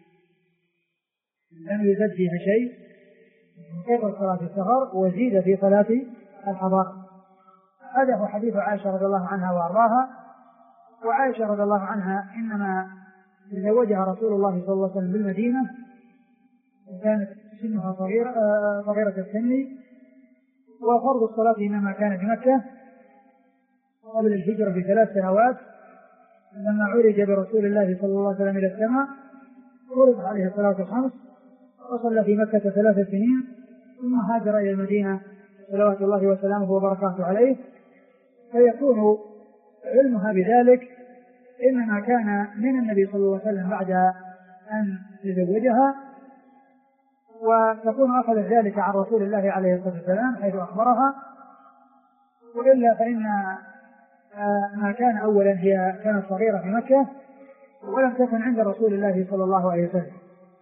لم يزد فيها شيء، أقرت صلاة السفر وزيد في صلاة الحضر. هذا هو حديث عائشة رضي الله عنها وأرضاها. وعائشة رضي الله عنها إنما تزوجها رسول الله صلى الله عليه وسلم بالمدينة، وكانت سنها صغيرة السن، وفرض الصلاة إنما كان بمكة قبل الهجرة ب3 سنوات، لما عرج برسول الله صلى الله عليه وسلم إلى السماء فرض عليه الصلاة 5، وصلى في مكة 3 سنين، ثم هاجر إلى المدينة صلوات الله وسلامه وبركاته عليه. فيكون علمها بذلك إنما كان من النبي صلى الله عليه وسلم بعد أن تزوجها، وتكون أخذ ذلك عن رسول الله عليه الصلاة والسلام حيث أخبرها، وإلا فإن ما كان أولا هي كانت صغيرة في مكة ولم تكن عند رسول الله صلى الله عليه وسلم،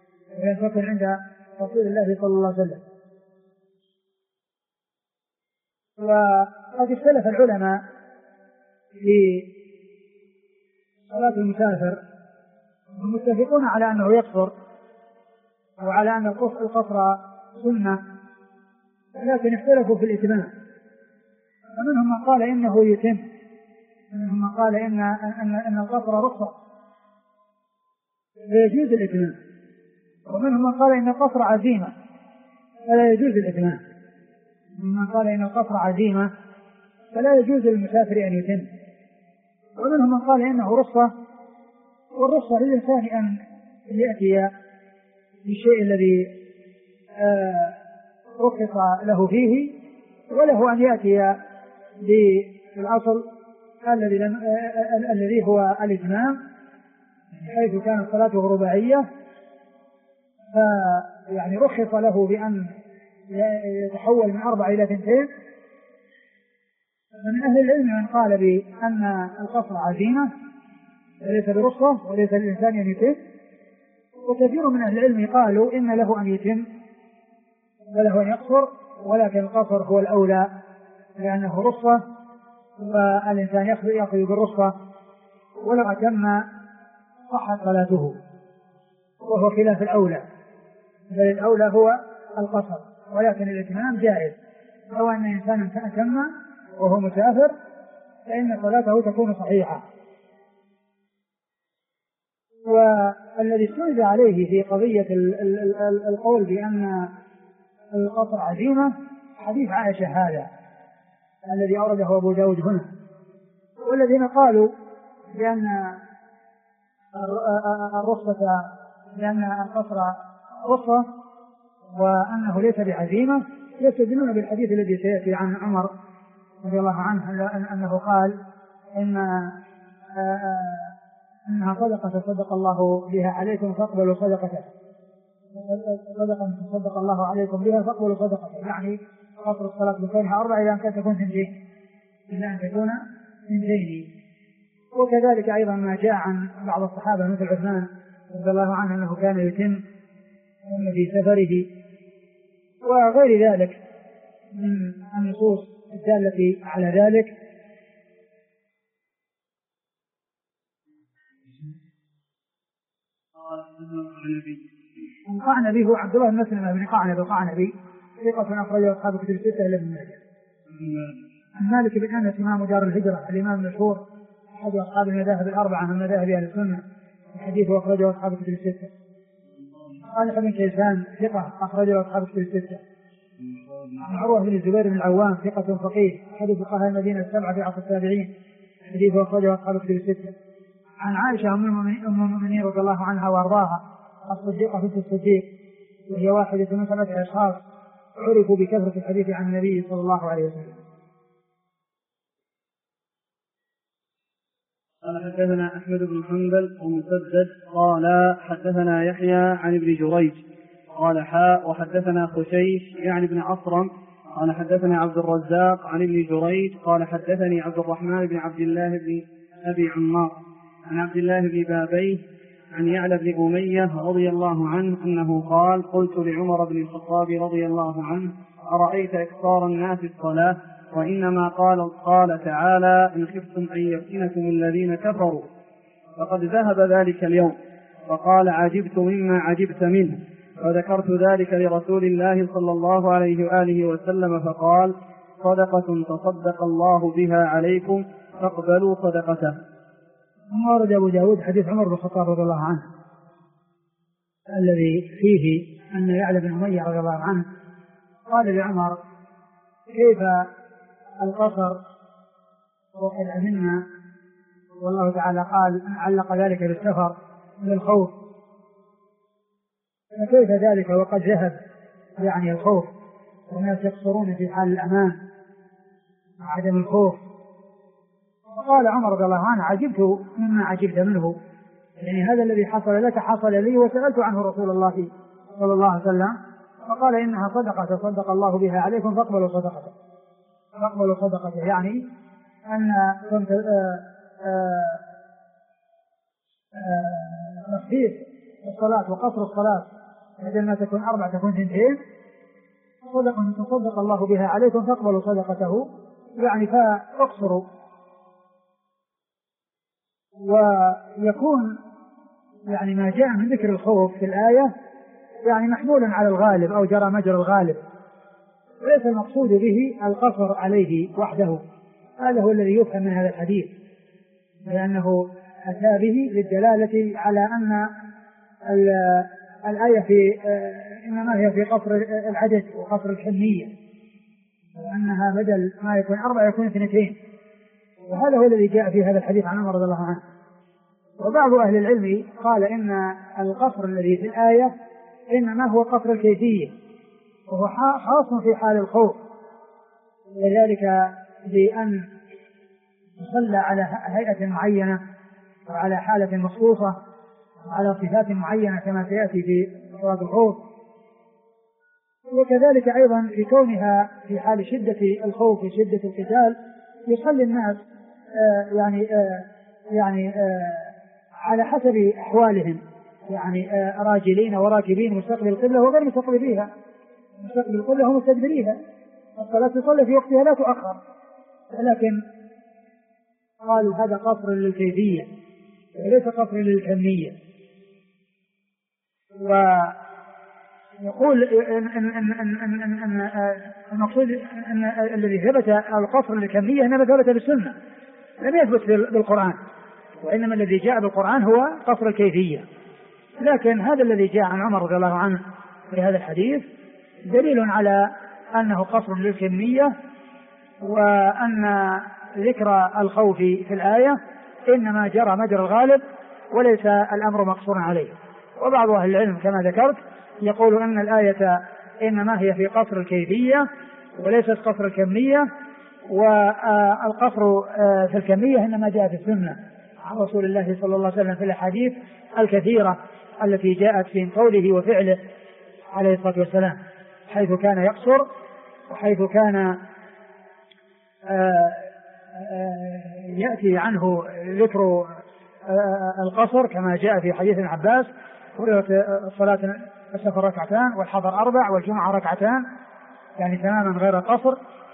وقد اختلف العلماء في صلاة المسافر، المتفقون على أنه يقصر وعلى أن القصر سنة، لكن اختلفوا في الإتمام، فمنهم من قال إنه يتم، منهم من قال إن القصر رخصة فيجوز الإتمام، ومنهم من قال إن القصر عزيمة فلا يجوز الإتمام، ومن قال إن القصر عزيمة فلا يجوز للمسافر أن يتم، ومنهم من قال إنه رخصة، والرخصة للإنسان أن يأتي بالشيء الذي رخص له فيه، وله أن يأتي بالأصل الذي هو الإتمام، حيث كانت صلاته رباعية، فيعني رخص له بأن يتحول من 4 إلى 2. فمن أهل العلم من قال بأن القصر عزيمة وليس برخصة وليس للإنسان أن يتم، وكثير من أهل العلم قالوا إن له أن يتم وله أن يقصر، ولكن القصر هو الأولى لأنه رخصة، فالإنسان يأخذ بالرخصة، ولو أتم صحت صلاته، وهو خلاف الأولى، بل الأولى هو القصر، ولكن الإتمام جائز، لو أن إنسانا أتم وهو مسافر فإن صلاته تكون صحيحة. والذي استند عليه في قضية القول بأن القصر عزيمة حديث عائشة هذا الذي أورده أبو داود هنا، والذين قالوا بأن القصر رخصة وأنه ليس بعزيمة يستدلون بالحديث الذي سيأتي عن عمر رضي الله عنه أنه قال إنها صدقة صدق الله بها عليكم فاقبلوا صدقته، صدقة صدق الله عليكم بها فاقبلوا صدقته، يعني قصر الصلاة بكونها 4 إلى أن تكون 2. وكذلك أيضا ما جاء عن بعض الصحابة مثل عثمان رضي الله عنه أنه كان يتم في سفره، وغير ذلك من النصوص الدالة على ذلك. القعنبي هو عبد الله بن مسلمة بن قعنب القعنبي، ثقة أخرجه أصحاب الكتب الستة إلا ابن ماجه. مالك بن أنس إمام دار الهجرة الإمام المشهور أحد أصحاب المذاهب الأربعة من مذاهب أهل السنة، الحديث أخرجه أصحاب الكتب الستة. صالح بن كيسان ثقة أخرجه أصحاب الكتب الستة. عن عروة بن الزبير بن العوام ثقة فقيه أحد فقهاء المدينة السبعة في عصر التابعين، حديث أخرجه أصحاب الكتب الستة. عن عائشة أم المؤمنين رضي الله عنها وأرضاها الصديقة بنت الصديق، وهي واحدة من 7 أشخاص عرفوا بكثرة الحديث عن النبي صلى الله عليه وسلم. قال حدثنا أحمد بن حنبل ومسدد قال حدثنا يحيى عن ابن جريج قال حاء وحدثنا خشيش يعني ابن عصرم قال حدثنا عبد الرزاق عن ابن جريج قال حدثني عبد الرحمن بن عبد الله بن أبي عمار عن عبد الله بن بابيه عن يعلى بن أمية رضي الله عنه أنه قال قلت لعمر بن الخطاب رضي الله عنه أرأيت إكثار الناس الصلاة وإنما قال تعالى إن خفتم أن يفتنكم الذين كفروا فقد ذهب ذلك اليوم. فقال عجبت مما عجبت منه، فذكرت ذلك لرسول الله صلى الله عليه وآله وسلم فقال صدقة تصدق الله بها عليكم فاقبلوا صدقته. ورد أبو داود حديث عمر بن الخطاب رضي الله عنه الذي فيه أن يعلى بن أمية رضي الله عنه قال لعمر كيف القصر وقد منا، والله تعالى قال علق ذلك بالسفر للخوف، فكيف ذلك وقد ذهب يعني الخوف والناس يقصرون في حال الأمان وعدم الخوف. فقال عمر رضي الله عنه عجبت مما عجبت منه، يعني هذا الذي حصل لك حصل لي وسألت عنه رسول الله صلى الله عليه وسلم فقال إنها صدقة تصدق الله بها عليكم فاقبلوا صدقته. فاقبلوا صدقته يعني أن كنت تخفيف الصلاة وقصر الصلاة بدل ما تكون 4 تكون 2 صدقة تصدق الله بها عليكم فاقبلوا صدقته، يعني فاقصروا. ويكون يعني ما جاء من ذكر الخوف في الآية يعني محمولا على الغالب أو جرى مجرى الغالب، وليس المقصود به القصر عليه وحده. هذا هو الذي يفهم من هذا الحديث، لأنه أتى به للدلالة على أن الآية في إنما هي في قصر العدد وقصر الكمية، وأنها بدل ما يكون 4 يكون 2. وهذا هو الذي جاء في هذا الحديث عن عمر رضي الله عنه. وبعض أهل العلم قال إن القصر الذي في الآية إنما هو قصر الكيفية، وهو خاص في حال الخوف، وذلك بأن يصلى على هيئة معينة وعلى حالة مخصوصة وعلى صفات معينة كما سيأتي في صلاة الخوف. وكذلك أيضا في كونها في حال شدة الخوف وشدة القتال يصلي الناس على حسب أحوالهم، يعني راجلين وراكبين مستقبل القبلة وغير مستقبليها، مستقبل القبلة ومستدبريها، الصلاة تصلي في وقتها لا تؤخر. لكن قالوا هذا قصر للكيفية وليس قصر للكمية. ويقول أن المقصود أن الذي ثبت القصر للكمية إنما ثبت بالسنة لم يثبت بالقرآن، وإنما الذي جاء بالقرآن هو قصر الكيفية. لكن هذا الذي جاء عن عمر رضي الله عنه في هذا الحديث دليل على أنه قصر للكمية، وأن ذكر الخوف في الآية إنما جرى مجرى الغالب وليس الأمر مقصورا عليه. وبعض أهل العلم كما ذكرت يقول أن الآية إنما هي في قصر الكيفية وليست قصر الكمية، والقصر في الكمية إنما جاء في السنة عن رسول الله صلى الله عليه وسلم في الأحاديث الكثيرة التي جاءت في قوله وفعله عليه الصلاة والسلام، حيث كان يقصر وحيث كان يأتي عنه ذكر القصر كما جاء في حديث ابن عباس صلاة السفر 2 والحضر 4 والجمعة 2 يعني تماما غير قصر.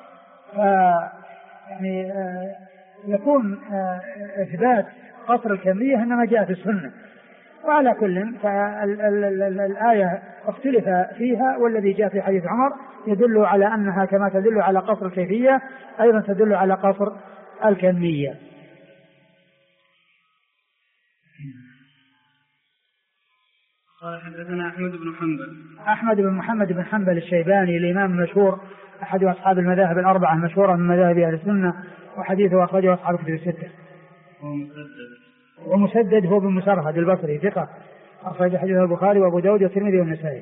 يعني يكون إثبات قصر الكمية إنما جاء في السنة. وعلى كل فالآية اختلف فيها، والذي جاء في حديث عمر يدل على أنها كما تدل على قصر الكيفية أيضا تدل على قصر الكمية. قال حدثنا أحمد بن حنبل. أحمد بن محمد بن حنبل الشيباني الإمام المشهور أحد أصحاب المذاهب الأربعة المشهورة من مذاهب أهل السنة، وحديثه أخرجه أصحاب كتب الستة. ومسدد هو بن مسرهد البصري ثقة، أخرج حديثه البخاري وأبو داود والترمذي والنسائي.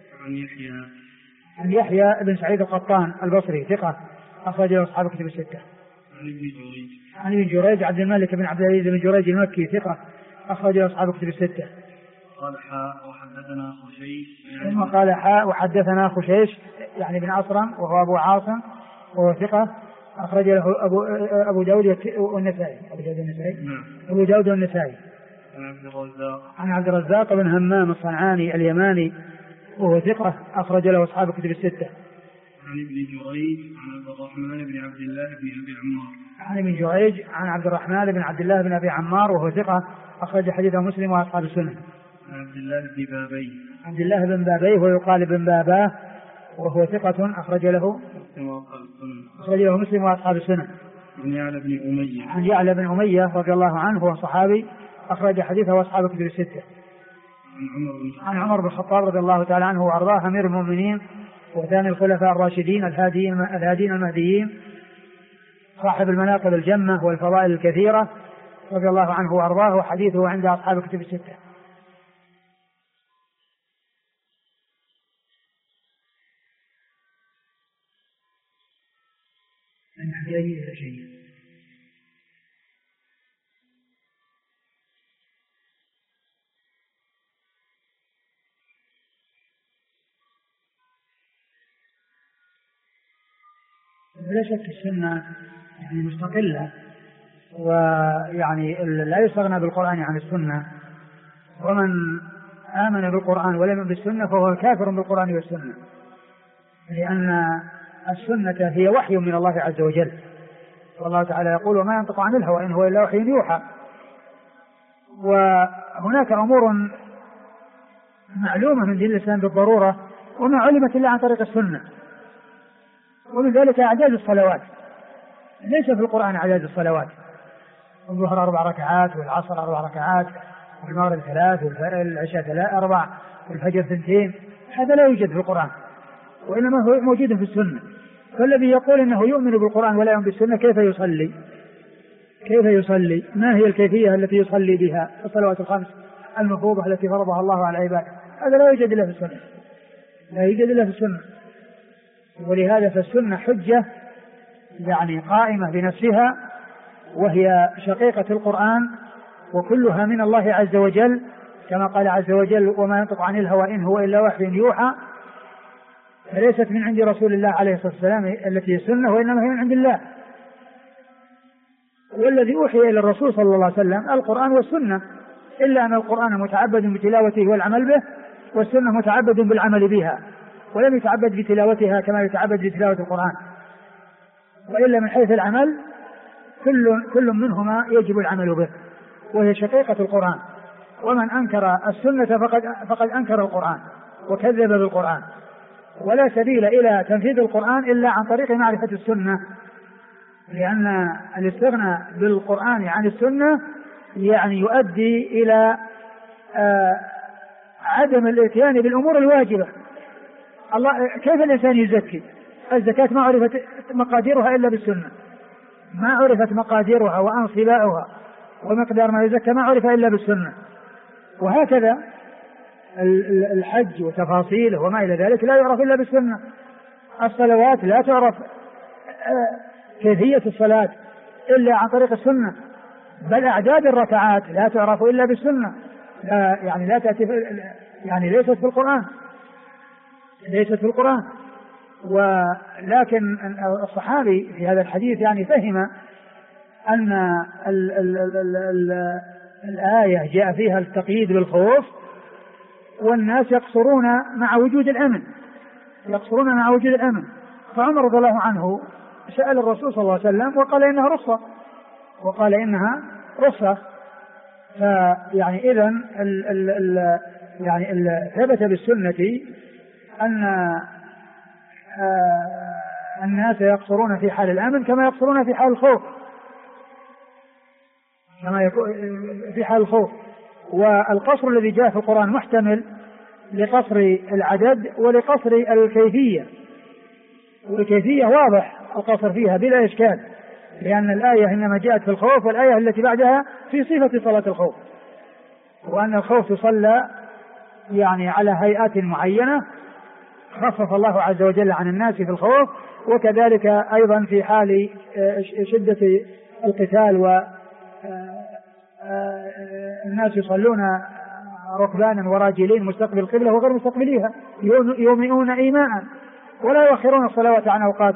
عن يحيى بن سعيد القطان البصري ثقة، أخرج له أصحاب كتب الستة. عن ابن جريج عبد الملك بن عبد العزيز بن جريج المكي ثقة، أخرج له أصحاب كتب الستة. قال حاء وحدثنا خشيش. ثم قال حاء وحدثنا خشيش يعني بن عصرم وهو أبو عاصم وهو ثقة، أخرج له أبو داود والنسائي. أبو داود والنسائي. عن عبد الرزاق بن همام الصنعاني اليماني وهو ثقة، أخرج له أصحاب كتب الستة. عن ابن جريج عن عبد الرحمن بن عبد الله بن أبي عمار. عن ابن جريج عن عبد الرحمن بن عبد الله بن أبي عمار وهو ثقة، أخرج حديثه مسلم وأصحاب السنة. عن عبد الله بن بابي. عبد الله بن بابي ويقال بن باباه وهو ثقة، أخرج له مسلم وأصحاب السنة. عن يعلى بن أمية. عن يعلى بن أمية رضي الله عنه وهو صحابي، أخرج حديثه وأصحاب كتب الستة. عن عمر بن الخطاب رضي الله تعالى عنه وأرضاه أمير المؤمنين وثاني الخلفاء الراشدين الهادين المهديين صاحب المناقب الجمة والفضائل الكثيرة رضي الله عنه وأرضاه، وحديثه عند أصحاب كتب الستة. لا شك السنة يعني مستقلة، ويعني لا يستغنى بالقرآن عن السنة، ومن آمن بالقرآن ولم يؤمن بالسنة فهو كافر بالقرآن والسنة، لأن السنة هي وحي من الله عز وجل، والله تعالى يقول وما ينطق عن الهوى إن هو إلا وحي يوحى. وهناك أمور معلومة من دين الإسلام بالضرورة وما علمت إلا عن طريق السنة، ومن ذلك أعداد الصلوات، ليس في القرآن أعداد الصلوات، الظهر 4 ركعات والعصر 4 ركعات والمغرب 3 والعشاء 4 والفجر 2، هذا لا يوجد في القرآن، وإنما هو موجود في السنة. فالذي يقول إنه يؤمن بالقرآن ولا يؤمن بالسنة كيف يصلي؟ ما هي الكيفية التي يصلي بها الصلوات الخمس المفروضة التي فرضها الله على العباد؟ هذا لا يوجد إلا في السنة، ولهذا فالسنة حجة يعني قائمة بنفسها، وهي شقيقة القرآن وكلها من الله عز وجل، كما قال عز وجل وما ينطق عن الهوى إن هو إلا وحي يوحى، فليست من عند رسول الله عليه الصلاة والسلام التي هي السنة، وإنما هي من عند الله. والذي أوحي إلى الرسول صلى الله عليه وسلم القرآن والسنة، إلا أن القرآن متعبد بتلاوته والعمل به، والسنة متعبد بالعمل بها، ولم يتعبد بتلاوتها كما يتعبد بتلاوة القرآن، وإلا من حيث العمل كل منهما يجب العمل به، وهي شقيقة القرآن. ومن أنكر السنة فقد أنكر القرآن وكذب بالقرآن، ولا سبيل إلى تنفيذ القرآن إلا عن طريق معرفة السنة، لأن الاستغناء بالقرآن عن السنة يعني يؤدي إلى عدم الاتيان بالأمور الواجبة. الله كيف الإنسان يزكي؟ الزكاة ما عرفت مقاديرها إلا بالسنة، ما عرفت مقاديرها وأنصباؤها ومقدار ما يزكى ما عرف إلا بالسنة. وهكذا الحج وتفاصيله وما إلى ذلك لا يعرف إلا بالسنة. الصلوات لا تعرف كيفية الصلاة إلا عن طريق السنة، بل أعداد الركعات لا تعرف إلا بالسنة، لا تأتي يعني ليست في القرآن. ولكن الصحابي في هذا الحديث يعني فهم أن الآية جاء فيها التقييد بالخوف، والناس يقصرون مع وجود الأمن، فعمر رضي الله عنه سأل الرسول صلى الله عليه وسلم وقال إنها رخصة. فيعني إذن ثبت بالسنة أن الناس يقصرون في حال الأمن كما يقصرون في حال الخوف، والقصر الذي جاء في القرآن محتمل لقصر العدد ولقصر الكيفية، والكيفية واضح القصر فيها بلا إشكال، لأن الآية إنما جاءت في الخوف، والآية التي بعدها في صفة صلاة الخوف، وأن الخوف تصلى يعني على هيئات معينة خفف الله عز وجل عن الناس في الخوف، وكذلك أيضا في حال شدة القتال والناس يصلون ركبانا وراجلين مستقبل القبلة وغير مستقبليها يومئون إيماء ولا يؤخرون الصلوات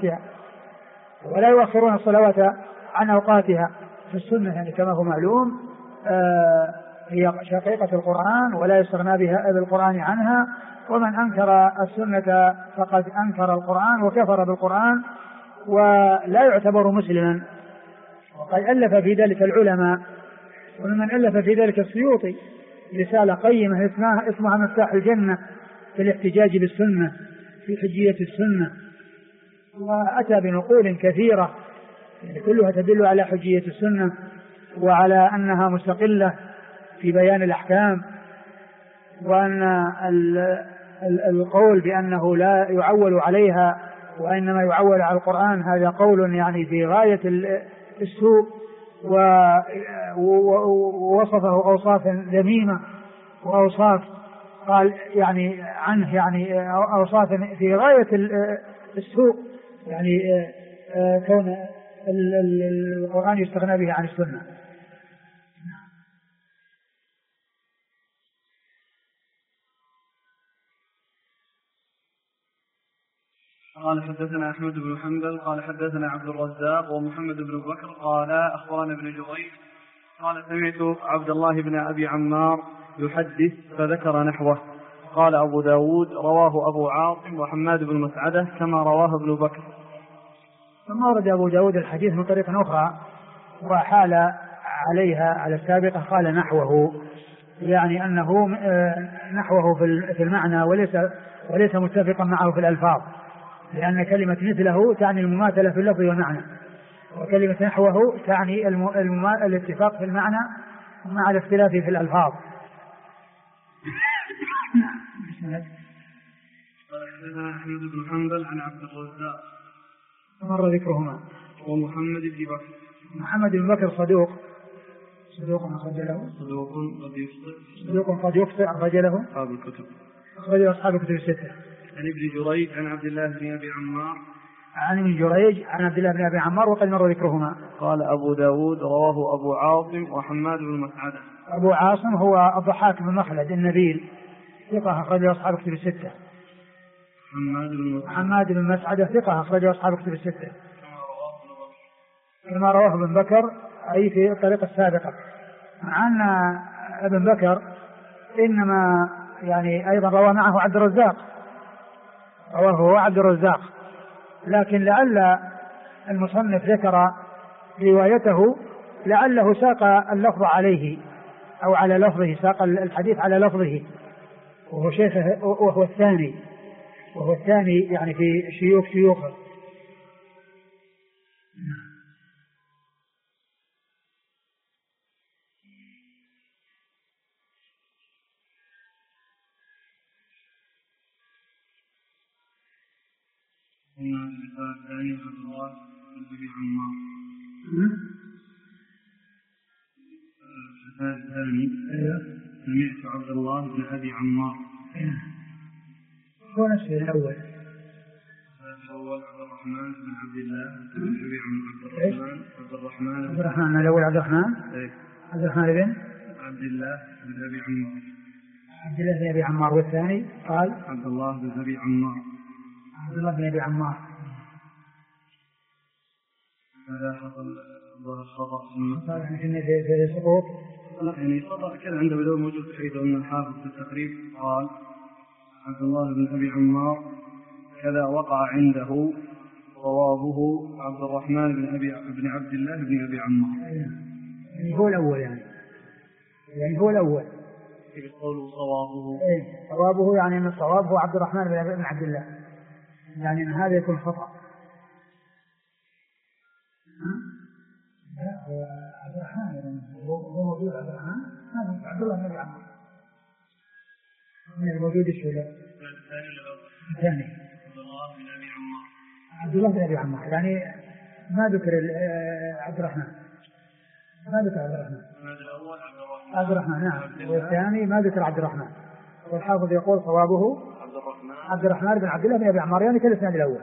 عن أوقاتها في السنة، يعني كما هو معلوم هي شقيقة القرآن ولا يستغنى بها بالقرآن عنها، ومن أنكر السنة فقد أنكر القرآن وكفر بالقرآن ولا يعتبر مسلما. وقد ألف في ذلك العلماء، ومن ألف في ذلك السيوطي رسالة قيمة اسمها مفتاح الجنة في الاحتجاج بالسنة في حجية السنة، وأتى بنقول كثيرة يعني كلها تدل على حجية السنة وعلى أنها مستقلة في بيان الأحكام، وأن القول بأنه لا يعول عليها وإنما يعول على القرآن هذا قول يعني في غاية السوء، ووصفه أوصاف ذميمة وأوصاف قال يعني عنه يعني أوصاف في غاية السوء، يعني كون القرآن يستغنى به عن السنة. قال حدثنا أحمد بن حنبل قال حدثنا عبد الرزاق ومحمد بن بكر قال أخبرنا ابن جريج قال سمعت عبد الله بن أبي عمار يحدث فذكر نحوه. قال أبو داود رواه أبو عاصم وحماد بن مسعدة كما رواه ابن بكر. ثم ورد أبو داود الحديث من طريق أخرى وحال عليها على السابقة قال نحوه، يعني أنه نحوه في المعنى وليس متفقا معه في الألفاظ، لأن كلمة مثله تعني المماثلة في اللفظ والمعنى، وكلمة نحوه تعني الاتفاق في المعنى مع الاختلاف في الألفاظ. حدثنا أحمد بن حنبل عن عبد الرزاق مر ذكرهما ومحمد بن بكر. محمد بن بكر صدوق قد يخطئ أخرج له أصحاب الكتب. أخرج أصحاب الكتب الستة. عن ابن جريج عن عبد الله بن أبي عمار عن ابن جريج عن عبد الله بن أبي عمار وقد مر ذكرهما. قال أبو داود رواه أبو عاصم وحماد بن مسعدة. أبو عاصم هو الضحاك بن مخلد النبيل ثقة أخرج أصحاب الكتب الستة. حماد بن مسعدة ثقة أخرج أصحاب الكتب الستة كما رواه ابن بكر أي في الطريقة السابقة، مع أن ابن بكر إنما يعني أيضا روى معه عبد الرزاق، رواه هو عبد الرزاق، لكن لعل المصنف ذكر روايته لعله ساق اللفظ عليه أو على لفظه، ساق الحديث على لفظه وهو شيخه وهو الثاني يعني في شيوخه. سمعت عبد الله بن أبي عمار هو نفسه الأول عبد الرحمن بن عبد الله بن أبي عمار. عبد الرحمن الأول عبد الرحمن بن عبد الله بن أبي عمار. عبد الله بن أبي عمار والثاني قال عبد الله بن أبي عمار. عبد الله بن أبي عمار. هذا حصل خطأ في سقوط، يعني خطأ كذا عنده بدون موجود حيث أن الحافظ في التقريب قال عبد الله بن أبي عمار كذا وقع عنده صوابه عبد الرحمن بن عبد الله بن أبي عمار. يعني هو الأول يعني هو الأول يقول صوابه صوابه يعني أن الصواب هو عبد الرحمن بن عبد الله، يعني أن هذا يكون خطأ. لا هو عبد الرحمن هو موجود عبد الرحمن عبد الله بن عمر من الموجود الشهداء الثاني عبد الله بن أبي عمار، يعني ما ذكر عبد الرحمن، ما ذكر عبد الرحمن نعم، والثاني ما ذكر عبد الرحمن، والحافظ يقول صوابه عبد الرحمن بن عبد الله بن أبي عمار، يعني كالإسناد الأول.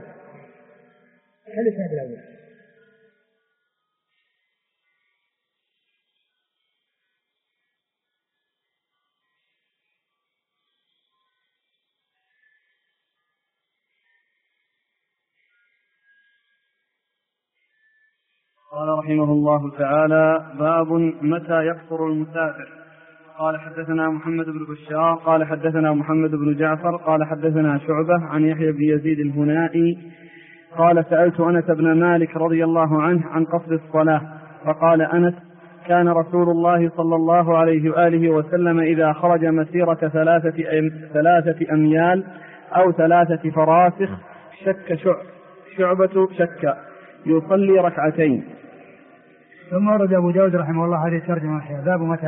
قال رحمه الله تعالى: باب متى يقصر المسافر. قال حدثنا محمد بن بشار قال حدثنا محمد بن جعفر قال حدثنا شعبة عن يحيى بن يزيد الهنائي قال: سألت أنس بن مالك رضي الله عنه عن قصر الصلاة، فقال أنس: كان رسول الله صلى الله عليه وآله وسلم إذا خرج مسيرة 3 أميال أو 3 فراسخ شعبة يصلي ركعتين. ثم ورد أبو داود رحمه الله هذه الترجمة: باب متى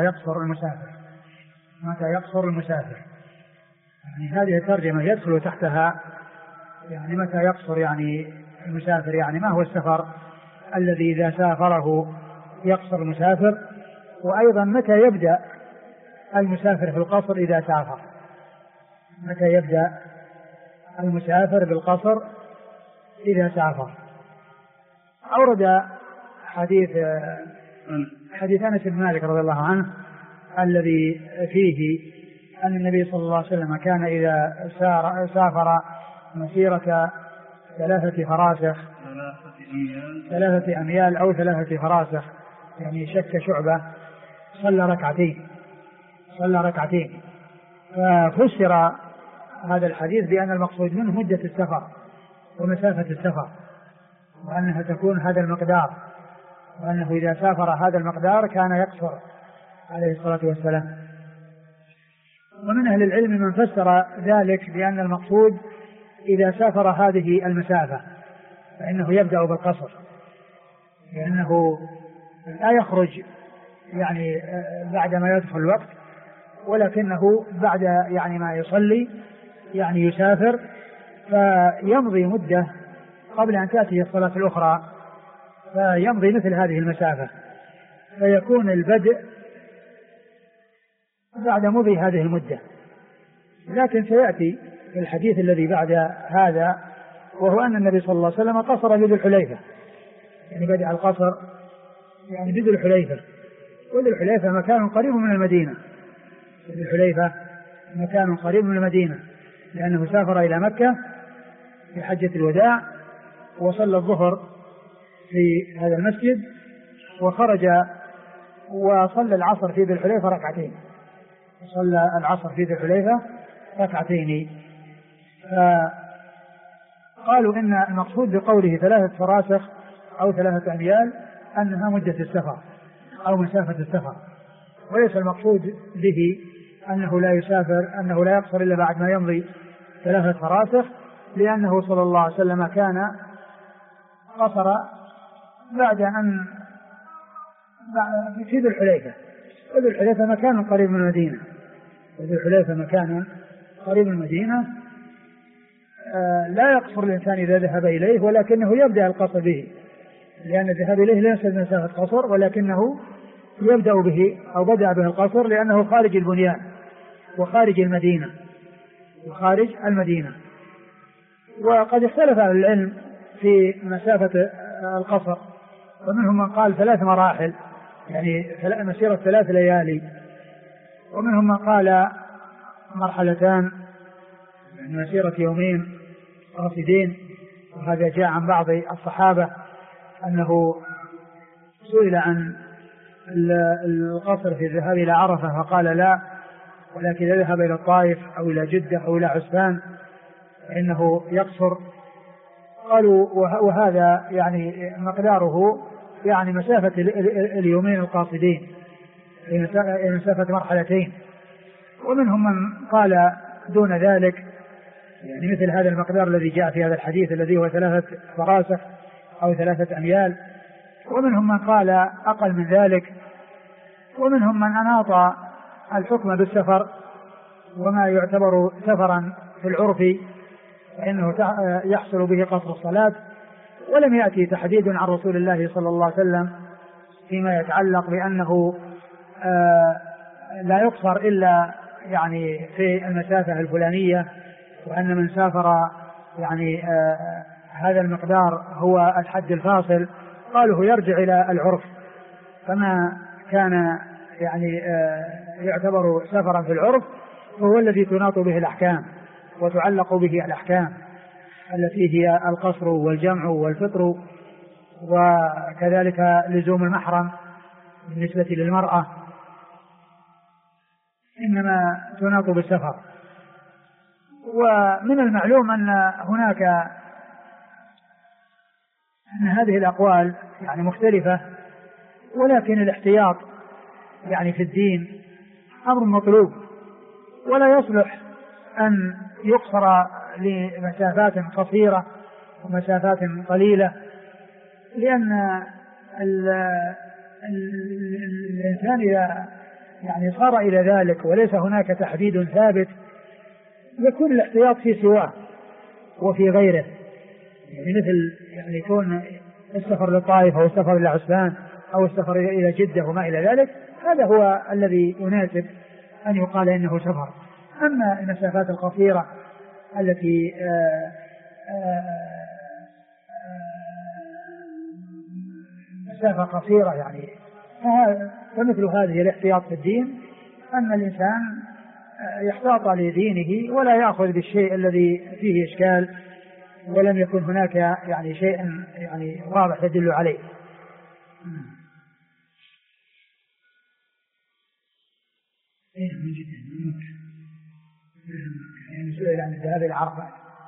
يقصر المسافر. يعني هذه الترجمة يدخل تحتها يعني متى يقصر يعني المسافر، يعني ما هو السفر الذي إذا سافره يقصر المسافر، وأيضا متى يبدأ المسافر في القصر إذا سافر، متى يبدأ المسافر بالقصر إذا سافر. أورد حديث أنس بن مالك رضي الله عنه الذي فيه أن النبي صلى الله عليه وسلم كان إذا سافر مسيرة 3 فراسخ 3 أميال أو 3 فراسخ، يعني شك شعبة، صلى ركعتين. ففسر هذا الحديث بأن المقصود منه مدة السفر ومسافة السفر، وأنها تكون هذا المقدار، وأنه إذا سافر هذا المقدار كان يقصر عليه الصلاة والسلام. ومن أهل العلم من فسر ذلك بأن المقصود إذا سافر هذه المسافة فإنه يبدأ بالقصر، لأنه لا يخرج يعني بعد ما يدخل الوقت، ولكنه بعد يعني ما يصلي يعني يسافر، فيمضي مدة قبل أن تأتي الصلاة الأخرى، فيمضي مثل هذه المسافة، فيكون البدء بعد مضي هذه المدة. لكن سيأتي في الحديث الذي بعد هذا، وهو أن النبي صلى الله عليه وسلم قصر بذي الحليفة، يعني بدأ القصر يعني بذي الحليفة، وذي الحليفة مكان قريب من المدينة، ذي الحليفة مكان قريب من المدينة، لأنه سافر إلى مكة في حجة الوداع وصلى الظهر في هذا المسجد، وخرج وصلى العصر في ذي الحليفة ركعتين. فقالوا إن المقصود بقوله 3 فراسخ أو 3 أميال أنها مدة السفر أو مسافة السفر، وليس المقصود به أنه لا يسافر، أنه لا يقصر إلا بعد ما يمضي 3 فراسخ، لأنه صلى الله عليه وسلم كان قصر بعد أن في ذي الحليفة، وذي الحليفة مكان قريب من المدينة، لا يقصر الإنسان إذا ذهب إليه، ولكنه يبدأ القصر به، لأن الذهاب إليه ليس مسافة قصر، ولكنه يبدأ به أو بدأ به القصر لأنه خارج البنيان وخارج المدينة. وقد اختلف أهل العلم في مسافة القصر، ومنهم من قال 3 مراحل، يعني مسيرة 3 ليالي، ومنهم من قال مرحلتان، يعني مسيرة 2 يومين قاصدين. وهذا جاء عن بعض الصحابة أنه سئل عن القصر في الذهاب إلى عرفة فقال لا، ولكن إذا ذهب إلى الطائف أو إلى جدة أو إلى عسفان فإنه يقصر. قالوا وهذا يعني مقداره يعني مسافة 2 يومين القاصدين، مسافة مرحلتين. ومنهم من قال دون ذلك، يعني مثل هذا المقدار الذي جاء في هذا الحديث الذي هو 3 فراسخ أو 3 أميال. ومنهم من قال أقل من ذلك. ومنهم من أناط الحكم بالسفر وما يعتبر سفرا في العرف فإنه يحصل به قصر الصلاة، ولم يأتي تحديد عن رسول الله صلى الله عليه وسلم فيما يتعلق بأنه لا يقصر إلا يعني في المسافة الفلانية، وأن من سافر يعني هذا المقدار هو الحد الفاصل. قالوا يرجع إلى العرف، فما كان يعني يعتبر سفرا في العرف هو الذي تناط به الأحكام وتعلق به الأحكام التي هي القصر والجمع والفطر، وكذلك لزوم المحرم بالنسبة للمرأة، إنما تناط بالسفر. ومن المعلوم أن هناك أن هذه الأقوال يعني مختلفة، ولكن الاحتياط يعني في الدين أمر مطلوب، ولا يصلح أن يقصر لمسافات قصيرة ومسافات قليلة، لأن الإنسان إذا يعني صار إلى ذلك وليس هناك تحديد ثابت يكون الاحتياط في سواه وفي غيره، يعني مثل يعني يكون السفر للطائف أو السفر إلى عسبان أو السفر إلى جدة وما إلى ذلك، هذا هو الذي يناسب أن يقال إنه سفر. أما المسافات القصيرة التي مسافة قصيرة يعني فمثل هذه الاحتياط في الدين أن الإنسان يحتاط لدينه ولا يأخذ بالشيء الذي فيه إشكال ولم يكن هناك يعني شيء يعني واضح يدل عليه. سئل عن الذهاب إلى عرفة.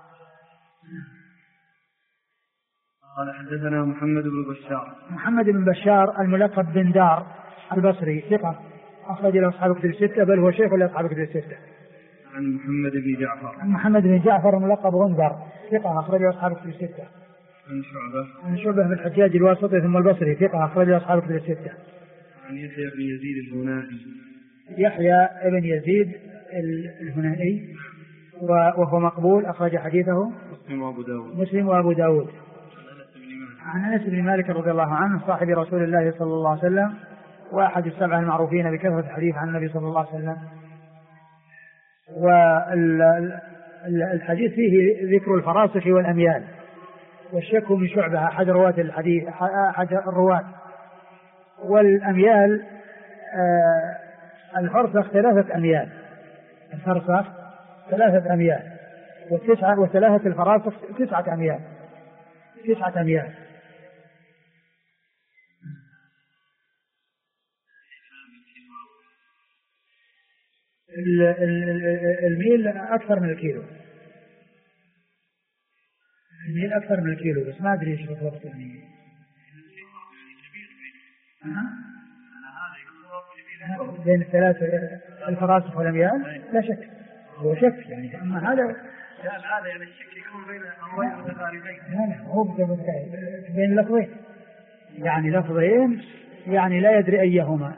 قال حدثنا محمد بن بشار. محمد بن بشار الملقب بن دار البصري ثقة أخرج له أصحاب الكتب الستة، بل هو شيخ لأصحاب الكتب الستة. عن محمد بن جعفر. عن محمد بن جعفر الملقب غندر ثقة أخرج له أصحاب الكتب الستة. عن شعبة. عن شعبة بن الحجاج الواسطي ثم البصري ثقة أخرج له أصحاب الكتب الستة. عن يحيى بن يزيد الهنائي. يحيى بن يزيد الهنائي وهو مقبول أخرج حديثه مسلم وأبو داود. عن أنس بن مالك رضي الله عنه صاحب رسول الله صلى الله عليه وسلم وأحد السبعة المعروفين بكثرة الحديث عن النبي صلى الله عليه وسلم. والحديث فيه ذكر الفراسخ والأميال، والشك من شعبة أحد رواة الحديث أحد الرواة. والأميال الفرسخ 3 أميال، الفرسخ 3 أميال، وثلاثة الفراسخ 9 أميال. 9 أميال. الميل أكثر من الكيلو، الميل أكثر من الكيلو، بس ما أدري إيش بالضبط يعني. بين 3 الفراسخ والأميال لا شك، هو شك يعني، أما هذا يعني الشك يكون بين أمرين متقاربين. لا هو بين لفظين، يعني لفظين يعني لا يدري أيهما.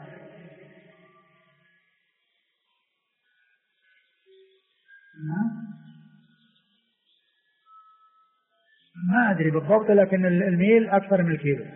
ما أدري بالضبط، لكن الميل أكثر من الكيلو.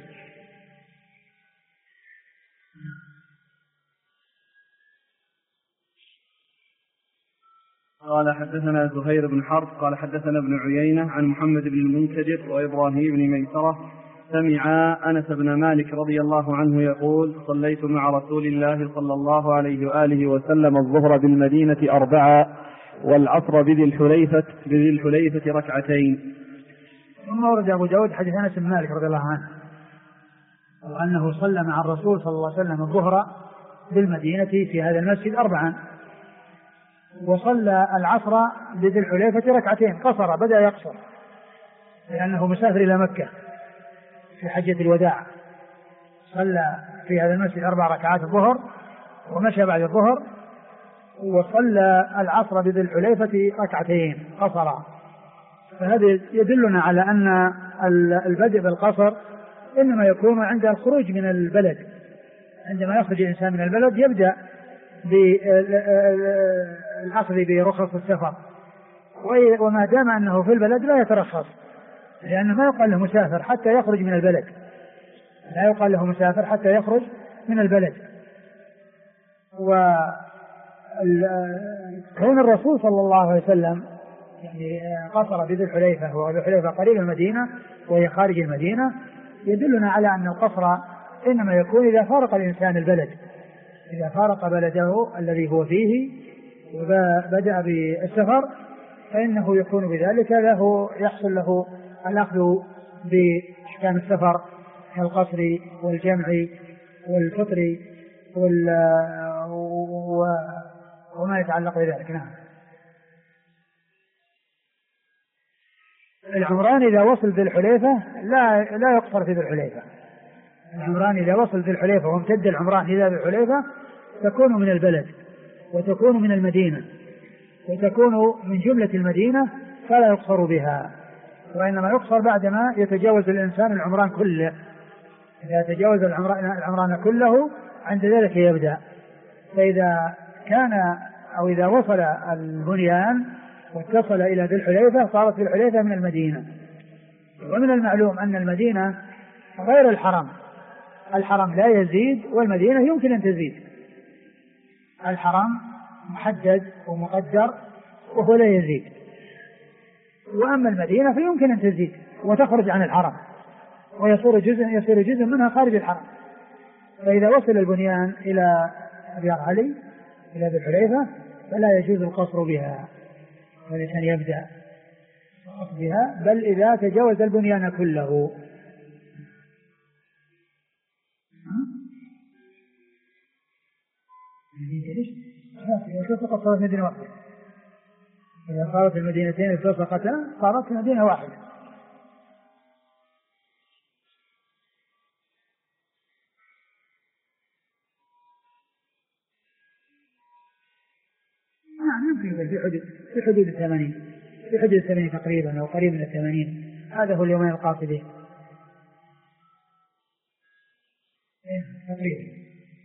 قال حدثنا زهير بن حرب قال حدثنا ابن عيينة عن محمد بن المنكدر وإبراهيم بن ميسرة سمع أنس بن مالك رضي الله عنه يقول: صليت مع رسول الله صلى الله عليه وآله وسلم الظهر بالمدينة 4 والعصر بذي الحليفة 2. ثم ورد أبو داود حديث أنس بن مالك رضي الله عنه وأنه صلى مع الرسول صلى الله عليه وسلم الظهر بالمدينة في هذا المسجد 4، وصلى العصر بذي الحليفة 2 قصر، بدأ يقصر لأنه مسافر إلى مكة في حجة الوداع. صلى في هذا المسجد 4 ركعات الظهر ومشى بعد الظهر، وصلى العصر بذي الحليفة 2 قصر. فهذا يدلنا على أن البدء بالقصر إنما يكون عند الخروج من البلد، عندما يخرج الإنسان من البلد يبدأ بالأخذ برخص السفر، وما دام أنه في البلد لا يترخص، لأنه ما يقال له مسافر حتى يخرج من البلد، لا يقال له مسافر حتى يخرج من البلد. وكون الرسول صلى الله عليه وسلم يعني قصر بذي الحليفة، وذي الحليفة قريب المدينة وهي خارج المدينة، يدلنا على أن القصر إنما يكون إذا فارق الإنسان البلد، إذا فارق بلده الذي هو فيه وبدأ بالسفر فإنه يكون بذلك له يحصل له الأخذ بأحكام السفر كالقصر والجمع والفطر وما يتعلق بذلك. نعم. العمران إذا وصل ذي الحليفة لا يقصر في ذي الحليفة. العمران إذا وصل ذي الحليفة وامتد العمران إلى ذي الحليفة تكون من البلد وتكون من المدينة وتكون من جملة المدينة، فلا يقصر بها، وإنما يقصر بعدما يتجاوز الإنسان العمران كله. إذا تجاوز العمران كله عند ذلك يبدأ. فإذا كان أو إذا وصل البنيان واتصل إلى ذي الحليفة صارت ذي الحليفة من المدينة. ومن المعلوم أن المدينة غير الحرم، الحرم لا يزيد والمدينة يمكن أن تزيد. الحرم محدد ومقدر وهو لا يزيد، وأما المدينة فيمكن أن تزيد وتخرج عن الحرم ويصير جزء منها خارج الحرم. فإذا وصل البنيان إلى ديار علي إلى ذي الحليفة فلا يجوز القصر بها، والإنسان يبدأ بها، بل إذا تجاوز البنيان كله. صارت مدينة واحدة. إذا صارت المدينتين التصقتا صارت مدينة واحدة. يمكن في حدود 80، في حدود 80 تقريبا أو قريب من 80. هذا هو اليومين القاصدين تقريبا.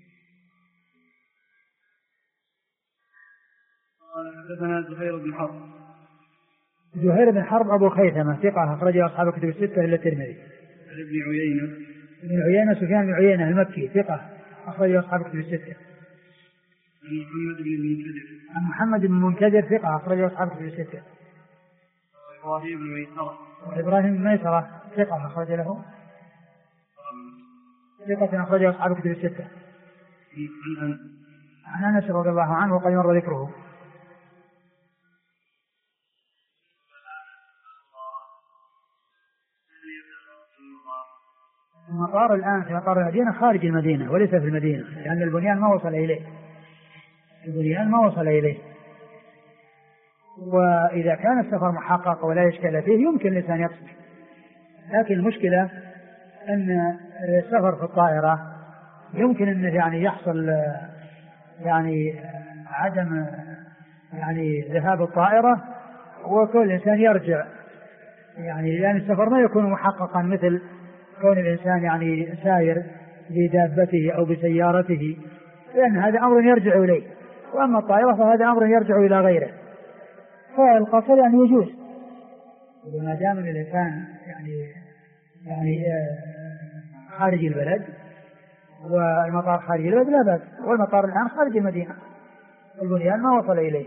حدثنا زهير بن حرب. زهير بن حرب أبو خيثمة ثقة أخرجه أصحاب الكتب الستة إلا الترمذي. ابن عيينة. ابن عيينة سفيان بن عيينة المكي ثقة أخرجه أصحاب الكتب الستة. محمد بن المنكدر. محمد بن المنكدر ثقة أخرجه أصحاب الكتب الستة. إبراهيم بن ميسرة. إبراهيم بن ميسرة ثقة أخرج له ثقة أخرجه أصحاب الكتب الستة. عن أنس رضي الله عنه وقد مر ذكره. المطار الآن في مطار المدينة خارج المدينة وليس في المدينة، لأن البنيان ما وصل إليه. البنيان ما وصل إليه. وإذا كان السفر محقق ولا إشكال فيه يمكن الإنسان يقصر، لكن المشكلة أن السفر في الطائرة يمكن أنه يعني يحصل يعني عدم يعني ذهاب الطائرة وكل إنسان يرجع، يعني لأن السفر ما يكون محققا مثل كون الإنسان يعني سائر بدابته أو بسيارته، لأن هذا أمر يرجع إليه، وأما الطائرة فهذا أمر يرجع إلى غيره. فالقصر يعني يجوز وما دام الإنسان يعني خارج البلد والمطار خارج البلد لا بأس، والمطار الآن خارج المدينة البنيان ما وصل إليه.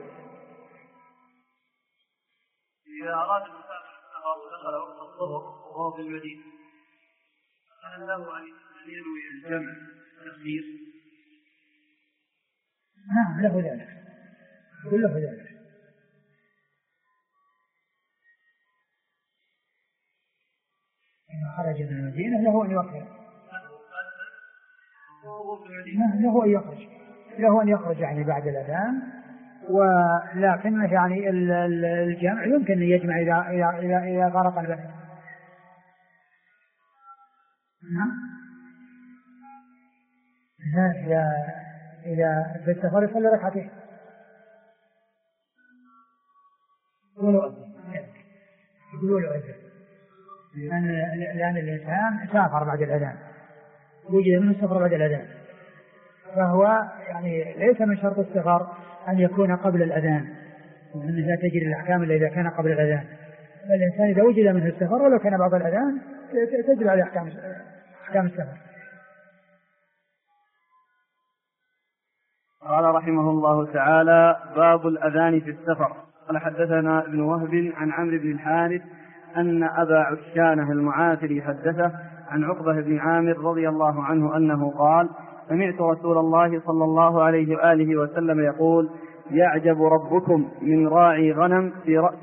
إذا أراد المسافر السفر ودخل وقت الظهر وهو في المدينة فهل له أن ينوي الجمع والتخيير؟ نعم له ذلك، كله ذلك. إذا خرج من المدينة له أن يخرج، له أن يخرج يعني بعد الأذان، ولكن يعني الجمع يمكن أن يجمع إذا غرق البلد. إذا في السفر يصلي ركعتين يقولوا أذن، لأن الإنسان سافر بعد الأذان، وجد منه السفر بعد الأذان، فهو يعني ليس من شرط السفر أن يكون قبل الأذان، وأنه لا تجري الأحكام إلا إذا كان قبل الأذان. فالإنسان إذا وجد منه السفر ولو كان بعد الأذان تجري عليه أحكام السفر. قال رحمه الله تعالى: باب الأذان في السفر. قال حدثنا ابن وهب عن عمرو بن الحارث أن أبا عشانة المعافري حدثه عن عقبة بن عامر رضي الله عنه أنه قال: سمعت رسول الله صلى الله عليه وآله وسلم يقول: يعجب ربكم من راعي غنم في رأس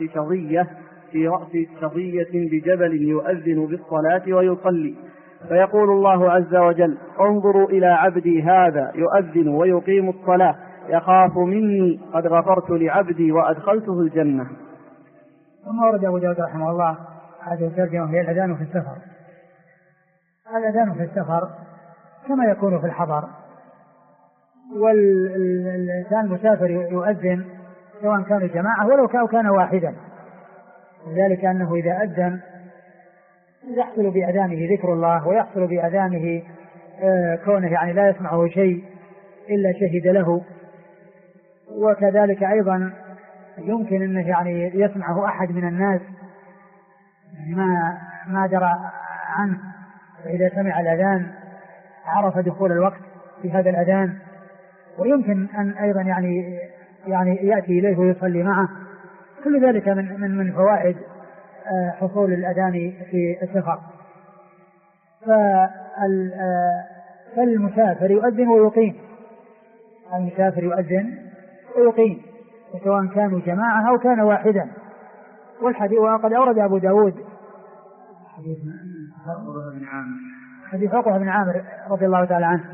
شظية بجبل يؤذن بالصلاة ويصلي، فيقول الله عز وجل: انظروا إلى عبدي هذا يؤذن ويقيم الصلاة يخاف مني قد غفرت لعبدي وأدخلته الجنة. ثم ورد أبو داود رحمه الله هذه الترجمة هي الأذان في السفر. الأذان في السفر كما يكون في الحضر، والإنسان المسافر يؤذن سواء كان جماعة ولو كان واحدا، ذلك أنه إذا أذن يحصل بأذانه ذكر الله، ويحصل بأذانه كونه يعني لا يسمعه شيء إلا شهد له، وكذلك أيضا يمكن أنه يعني يسمعه أحد من الناس يعني ما درى عنه، فإذا سمع الأذان عرف دخول الوقت في هذا الأذان، ويمكن أن أيضا يعني يأتي إليه ويصلي معه. كل ذلك من فوائد حصول الأذان في السفر. فالمسافر يؤذن ويقيم، المسافر يؤذن ويقيم سواء كانوا جماعة أو كان واحدا. والحديث وقد أورد أبو داود حديث عقبة بن عامر رضي الله تعالى عنه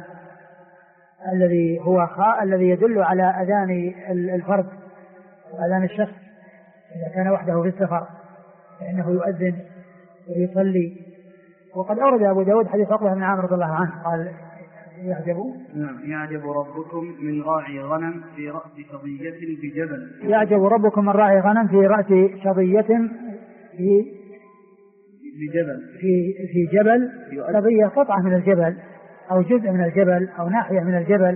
الذي يدل على أذان الفرد وأذان الشخص إذا كان وحده في السفر فإنه يؤذن ويصلي. وقد أورد أبو داود حديث عقبة بن عامر رضي الله عنه قال: يعجب ربكم من راعي غنم في رأس شظية بجبل. يعجب ربكم من راعي غنم في رأس شظية في جبل. شظية قطعة من الجبل أو جزء من الجبل أو ناحية من الجبل.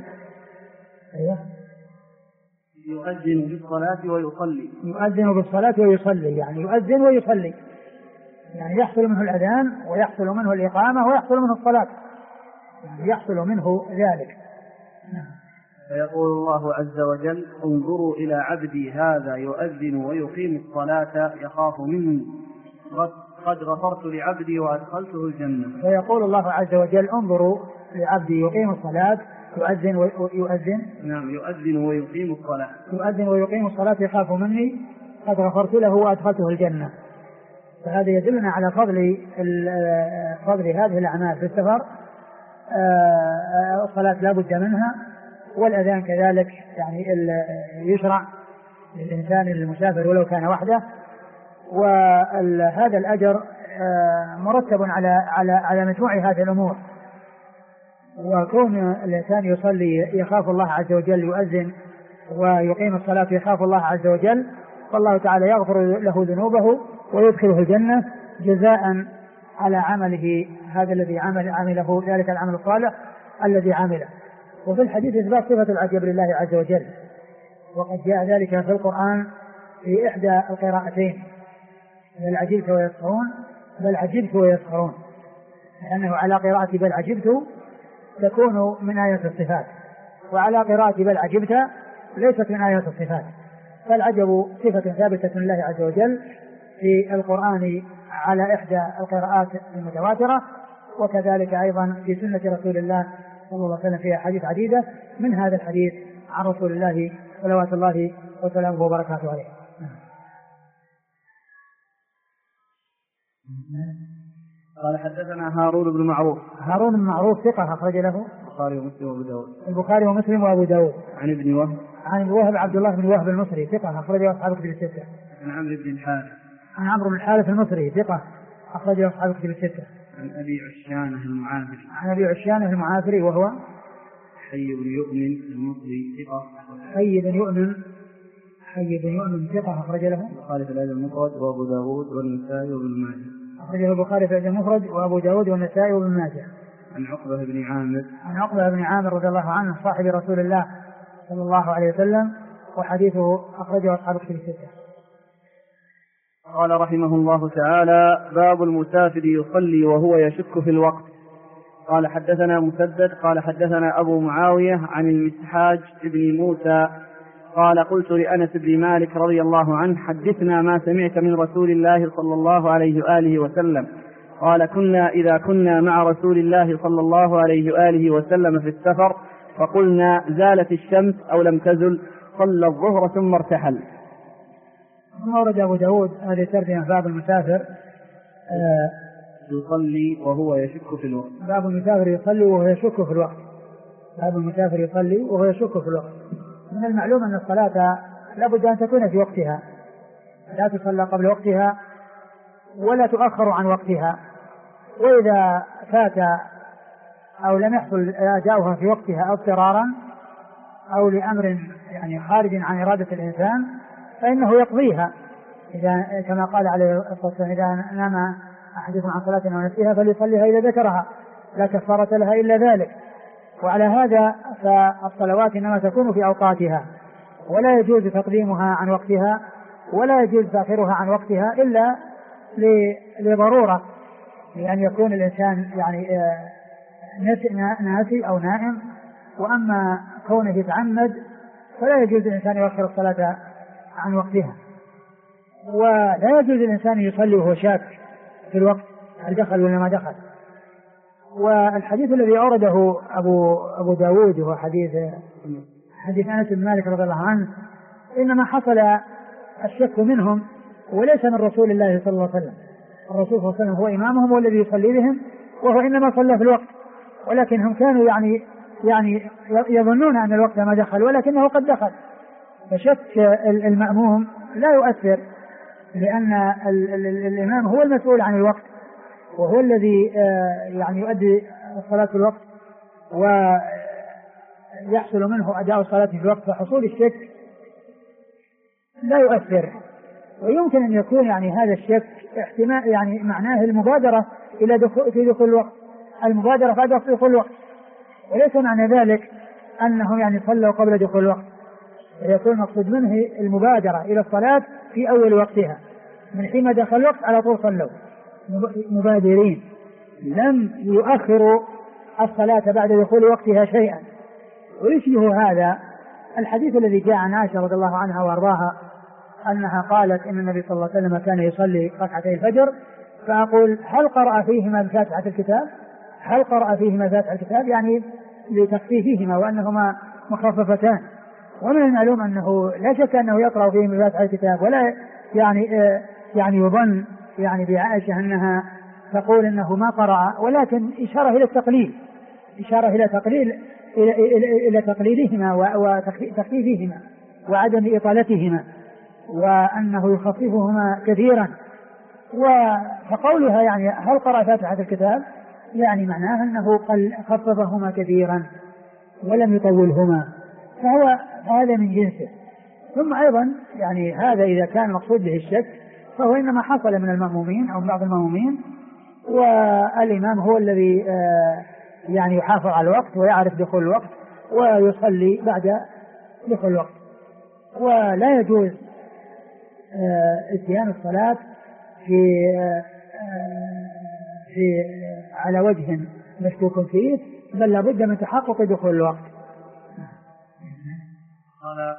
يؤذن بالصلاة ويصلي. يؤذن بالصلاة ويصلي يعني يؤذن ويصلي، يعني يحصل منه الأذان ويحصل منه الإقامة ويحصل منه الصلاة، يعني يحصل منه ذلك. فيقول الله عز وجل: انظروا إلى عبدي هذا يؤذن ويقيم الصلاة يخاف مني قد غفرت لعبدي وأدخلته الجنة. فيقول الله عز وجل: انظروا لعبدي يقيم الصلاة يؤذن ويقيم الصلاة يخاف مني قد غفرت له وأدخلته الجنة. فهذا يدلنا على فضل هذه الأعمال في السفر. الصلاة لا بد منها، والأذان كذلك يعني يشرع للإنسان المسافر ولو كان وحده. وهذا الأجر مرتب على مجموع هذه الأمور. وكون الإنسان يصلي يخاف الله عز وجل، يؤذن ويقيم الصلاة يخاف الله عز وجل، فالله تعالى يغفر له ذنوبه ويدخله الجنة جزاء على عمله هذا الذي عمله، ذلك العمل الصالح الذي عمله. وفي الحديث إثبات صفة العجب لله عز وجل، وقد جاء ذلك في القرآن في إحدى القراءتين: بل عجبت ويسخرون، لأنه على قراءة بل عجبت تكون من آيات الصفات، وعلى قراءة بل عجبت ليست من آيات الصفات. فالعجب صفة ثابتة لله عز وجل في القرآن على إحدى القراءات المتواترة، وكذلك أيضا في سنة رسول الله صلى الله عليه وسلم في أحاديث عديدة، من هذا الحديث عن رسول الله صلوات الله وسلامه وبركاته عليه. قال حدثنا هارون بن معروف ثقة أخرج له البخاري ومسلم وأبو داود. عن ابن وهب عبد الله بن وهب المصري ثقة أخرج له أصحاب الكتب الستة. عن عمرو بن الحارث المصري ثقة أخرج له أصحاب الكتب الستة. عن أبي عشانة المعافري وهو حي بن يؤمن المصري ثقة. حي بن يؤمن ثقة أخرج له البخاري في الأدب المفرد وأبو داود والنسائي وابن ماجه. أخرجه البخاري في الأدب المفرد وأبو داود والنسائي وابن ماجه. عن عقبة بن عامر. عن عقبة بن عامر رضي الله عنه صاحب رسول الله صلى الله عليه وسلم، وحديثه أخرجه أصحاب الكتب الستة. قال رحمه الله تعالى: باب المسافر يصلي وهو يشك في الوقت. قال حدثنا مسدد قال حدثنا أبو معاوية عن المسحاج بن موسى قال: قلت لأنس بن مالك رضي الله عنه: حدثنا ما سمعت من رسول الله صلى الله عليه وآله وسلم. قال: كنا إذا كنا مع رسول الله صلى الله عليه وآله وسلم في السفر فقلنا: زالت الشمس أو لم تزل، صلى الظهر ثم ارتحل. ثم ورد أبو داود هذه ترجمة باب المسافر يصلي وهو يشك في الوقت. باب المسافر يصلي وهو يشك في الوقت. باب المسافر يصلي وهو يشك في الوقت. من المعلوم أن الصلاة لابد أن تكون في وقتها، لا تصلى قبل وقتها ولا تؤخر عن وقتها، وإذا فات أو لم يحصل أداؤها في وقتها اضطرارا أو لأمر يعني خارج عن إرادة الإنسان فإنه يقضيها، إذا كما قال عليه الصلاة والسلام: إذا نام أحدكم عن صلاة ونسيها فليصليها إذا ذكرها، لا كفارة لها إلا ذلك. وعلى هذا فالصلوات إنما تكون في أوقاتها، ولا يجوز تقديمها عن وقتها ولا يجوز تأخيرها عن وقتها إلا لضرورة، لأن يكون الإنسان يعني ناسي أو نائم. وأما كونه يتعمد فلا يجوز الإنسان يؤخر الصلاة عن وقتها، ولا يجوز الإنسان يصلي وهو شاك في الوقت هل دخل ولا ما دخل. والحديث الذي أورده أبو داود هو حديث أنس بن مالك رضي الله عنه، إنما حصل الشك منهم وليس من رسول الله صلى الله عليه وسلم. الرسول صلى الله عليه وسلم هو إمامهم والذي يصلي بهم، وهو إنما صلى في الوقت، ولكنهم كانوا يعني يظنون أن الوقت ما دخل ولكنه قد دخل. فشك المأموم لا يؤثر، لأن الإمام هو المسؤول عن الوقت، وهو الذي يعني يؤدي الصلاة في الوقت ويحصل منه أداء الصلاة في الوقت، فحصول الشك لا يؤثر. ويمكن أن يكون يعني هذا الشك احتمال يعني معناه المبادرة إلى دخول الوقت، المبادرة بعد دخول الوقت، وليس معنى ذلك أنهم يعني صلوا قبل دخول الوقت، ويكون المقصود منه المبادرة إلى الصلاة في أول وقتها، من حين دخل الوقت على طول صلوا مبادرين، لم يؤخروا الصلاة بعد دخول وقتها شيئا. ويشبه هذا الحديث الذي جاء عن عائشة رضي الله عنها وارضاها أنها قالت إن النبي صلى الله عليه وسلم كان يصلي ركعتي الفجر، فأقول: هل قرأ فيهما بفاتحة الكتاب؟ هل قرأ فيهما بفاتحة الكتاب؟ يعني لتخفيفهما وأنهما مخففتان. ومن المعلوم أنه لا شك أنه يقرأ فيهما بفاتحة الكتاب، ولا يعني يظن يعني بعائشة أنها تقول إنه ما قرأ، ولكن إشارة إلى التقليل، إشارة إلى تقليلهما وتخفيفهما وعدم إطالتهما، وأنه يخففهما كثيرا. فقولها يعني هل قرأ فاتحة الكتاب يعني معناه أنه خففهما كثيرا ولم يطولهما، هذا من جنسه. ثم أيضا يعني هذا إذا كان مقصود به الشك فهو إنما حصل من المأمومين أو من بعض المأمومين، والإمام هو الذي يعني يحافظ على الوقت ويعرف دخول الوقت ويصلي بعد دخول الوقت. ولا يجوز اتيان الصلاة في على وجه مشكوك فيه، بل لابد من تحقق دخول الوقت. قال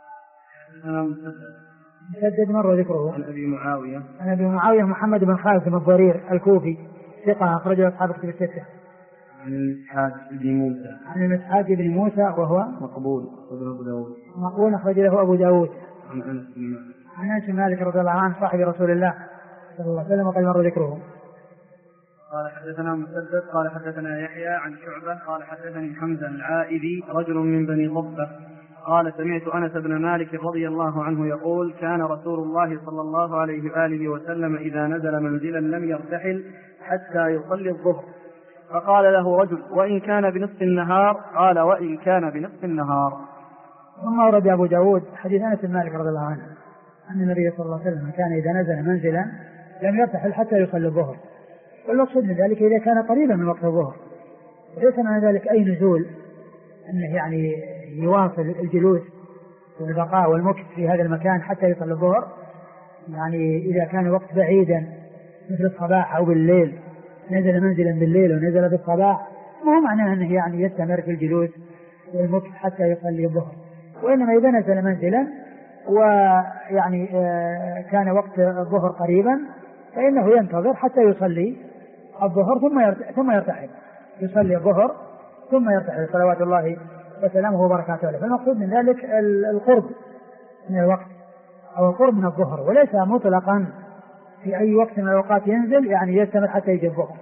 مسدد مر ذكره عن أبي معاوية محمد بن خالد بن الضرير الكوفي ثقة أخرجه أصحاب الكتب الستة. عن المسحاج بن موسى وهو مقبول أخرج له أبو داود. عن أنس بن مالك رضي الله عنه صاحب رسول الله صلى الله عليه وسلم وقد مر ذكره. قال حدثنا مسدد قال حدثنا يحيى عن شعبة قال حدثني حمزة العائذي رجل من بني ضبة قال: سمعت أنس بن مالك رضي الله عنه يقول: كان رسول الله صلى الله عليه وآله وسلم إذا نزل منزلا لم يرتحل حتى يصلي الظهر، فقال له رجل: وإن كان بنصف النهار؟ قال: وإن كان بنصف النهار. ثم ورد أبو داود حديث أنس بن مالك رضي الله عنه أن النبي صلى الله عليه وسلم كان إذا نزل منزلا لم يرتحل حتى يصلي الظهر، والمقصود من ذلك إذا كان قريبا من وقت الظهر، وليس معنى ذلك أي نزول أنه يعني يواصل الجلوس والبقاء والمكث في هذا المكان حتى يصل الظهر. يعني إذا كان وقت بعيدا مثل الصباح أو بالليل، نزل منزلا بالليل ونزل بالصباح، ما هو معناه أنه يعني يستمر في الجلوس والمكث حتى يصلي الظهر. وإنما إذا نزل منزلا ويعني كان وقت الظهر قريبا فإنه ينتظر حتى يصلي الظهر ثم يرتحل، يصلي الظهر ثم يرتحل صلوات الله وسلامه وبركاته عليه. فالمقصود من ذلك القرب من الوقت أو القرب من الظهر، وليس مطلقا في أي وقت من الأوقات ينزل يعني يستمر حتى يجي الظهر.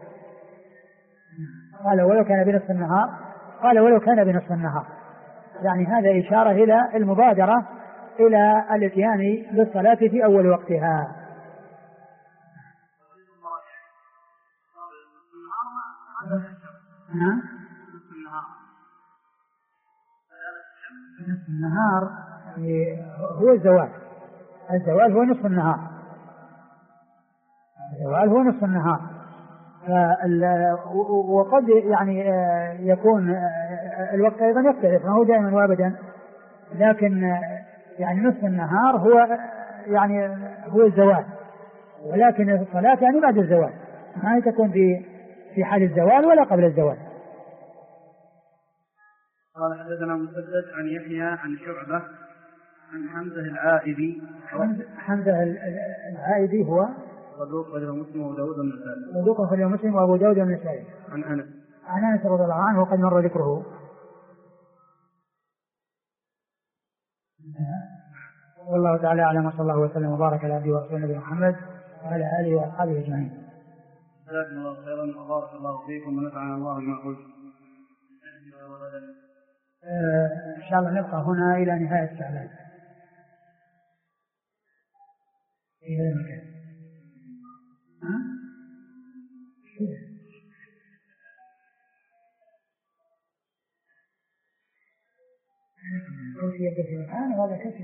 قال ولو كان بنصف النهار، قال ولو كان بنصف النهار، يعني هذا إشارة إلى المبادرة إلى الاتيان بالصلاة في أول وقتها. نصف النهار هو الزوال، الزوال هو نصف النهار، الزوال هو نصف النهار. وقد يعني يكون الوقت أيضا يختلف، ما هو دائما وابدا، لكن يعني نصف النهار هو يعني هو الزوال، ولكن الصلاة يعني بعد الزوال، ما تكون في حال الزوال ولا قبل الزوال. قال حدثنا مسدد عن يحيى عن شعبة عن حمزة العائدي. حمزة العائدي هو صدوق أخرجه مسلم وأبو داود والنسائي. صدوق أخرجه مسلم وأبو داود والنسائي. عن أنس رضي الله عنه وقد مر ذكره. والله تعالى أعلم، وصلى الله وسلم وبارك على عبده ورسوله نبينا محمد وعلى آله وأصحابه أجمعين. جزاكم الله خيرا وبارك الله فيكم ونفعنا الله بما قلت. إن شاء الله نبقى هنا إلى نهاية شعبان. إلى المكان. في يده في مكان وهذا كثير.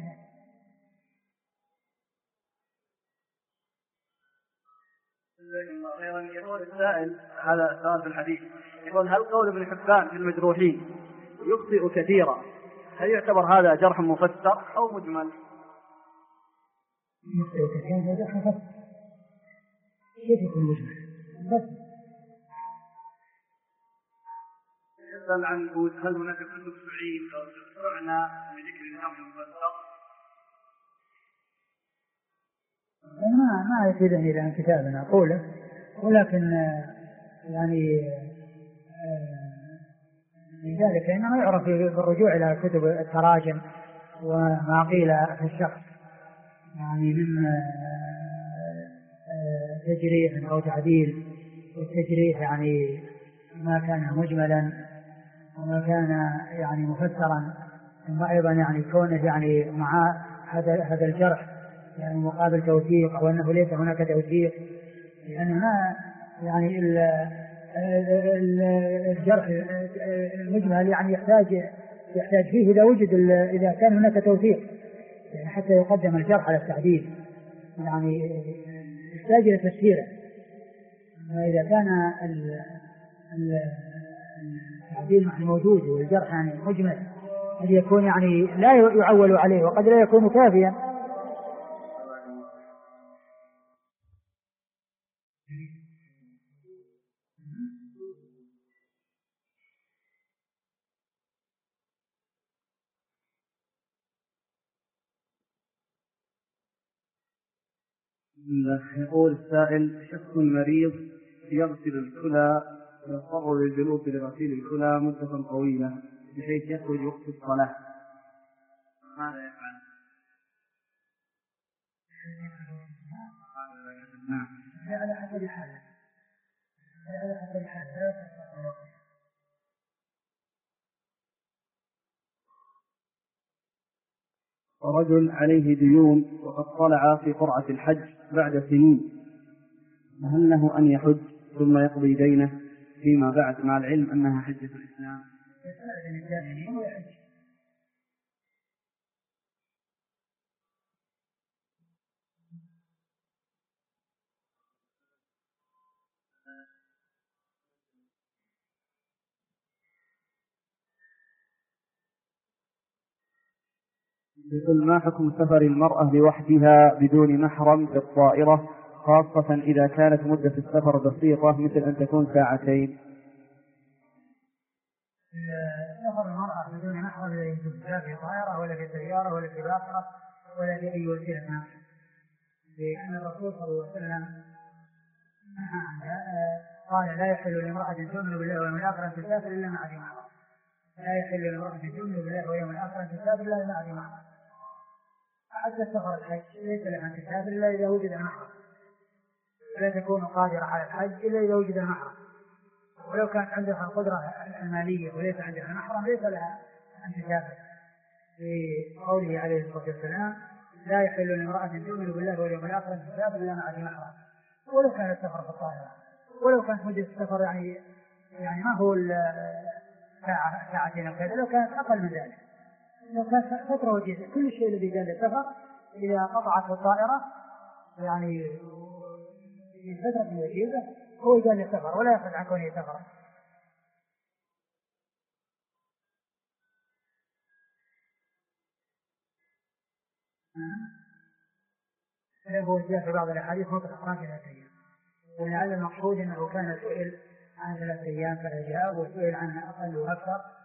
يقول السائل، هذا سؤال في الحديث، يقول هل قول ابن حبان في المجروحين يخطئ كثيرا هل يعتبر هذا جرح مفسر أو مجمل؟ يخطئ كثيرا هذا جرح مفسر، كيف يكون مجمل؟ بس يسأل عن هل هناك كتب تعين أو تعنى بذكر الجرح المفسر؟ ما يفيدني لأن كتابنا أقوله، ولكن يعني لذلك إنما يعرف بالرجوع إلى كتب التراجم وما قيل في الشخص يعني من تجريح أو تعديل. والتجريح يعني ما كان مجملا وما كان يعني مفسرا، ثم أيضا يعني كونه يعني مع هذا الجرح يعني مقابل توثيق أو أنه ليس هناك توثيق، لأنه ما يعني الجرح المجمل يعني يحتاج فيه إذا كان هناك توثيق يعني حتى يقدم الجرح على التعديل، يعني يحتاج إلى تفسيره. إذا كان التعديل موجود والجرح يعني مجمل قد يكون يعني لا يعول عليه وقد لا يكون كافيا. يقول السائل شخص مريض يغسل الكلى ويضطر للجلوس لغسيل الكلى مدة طويلة بحيث يخرج وقت الصلاة، ماذا يفعل؟ نعم. على حسب الحالة. ورجل عليه ديون وقد طلع في قرعة الحج بعد سنين، فهل له أن يحج ثم يقضي دينه فيما بعد مع العلم أنها حجة الإسلام؟ يقول ما حكم سفر المرأة لوحدها بدون محرم في الطائرة، خاصة إذا كانت مدة السفر بسيطة مثل أن تكون ساعتين؟ سفر المرأة بدون محرم لا يجوز، لا في طائرة ولا في سيارة ولا في باخرة ولا في أي وسيلة، لأن الرسول صلى الله عليه وسلم قال لا يحل لامرأة تؤمن بالله واليوم الآخر أن تسافر إلا مع ذي محرم. لا يحل لامرأة تؤمن بالله واليوم الآخر أن تسافر إلا مع ذي محرم. حتى سفر الحج ليس لها أن تسافر إلا إذا وجد المحرم، ولا تكون قادرة على الحج إلا إذا وجد المحرم. ولو كانت عندها القدرة المالية وليس عندها المحرم ليس لها أن تسافر، لقوله عليه الصلاة والسلام لا يحل لامرأة تؤمن بالله واليوم الآخر أن تسافر إلا مع ذي محرم. ولو كان السفر في الطائرة، ولو كانت مدة السفر يعني ما هو ساعتين أو كذا، لو كانت أقل من ذلك، لو كانت فترة وجيزة. كل شيء الذي جاء للسفر إذا قطعت الطائرة يعني في فترة وجيزة هو جاء للسفر ولا يأخذ عن كونه سفر. هو جاء في بعض الأحاديث مطلق 3 أيام، ولعل المقصود أنه كان سئل عن 3 أيام فأجاب، وسئل عنها أقل وأكثر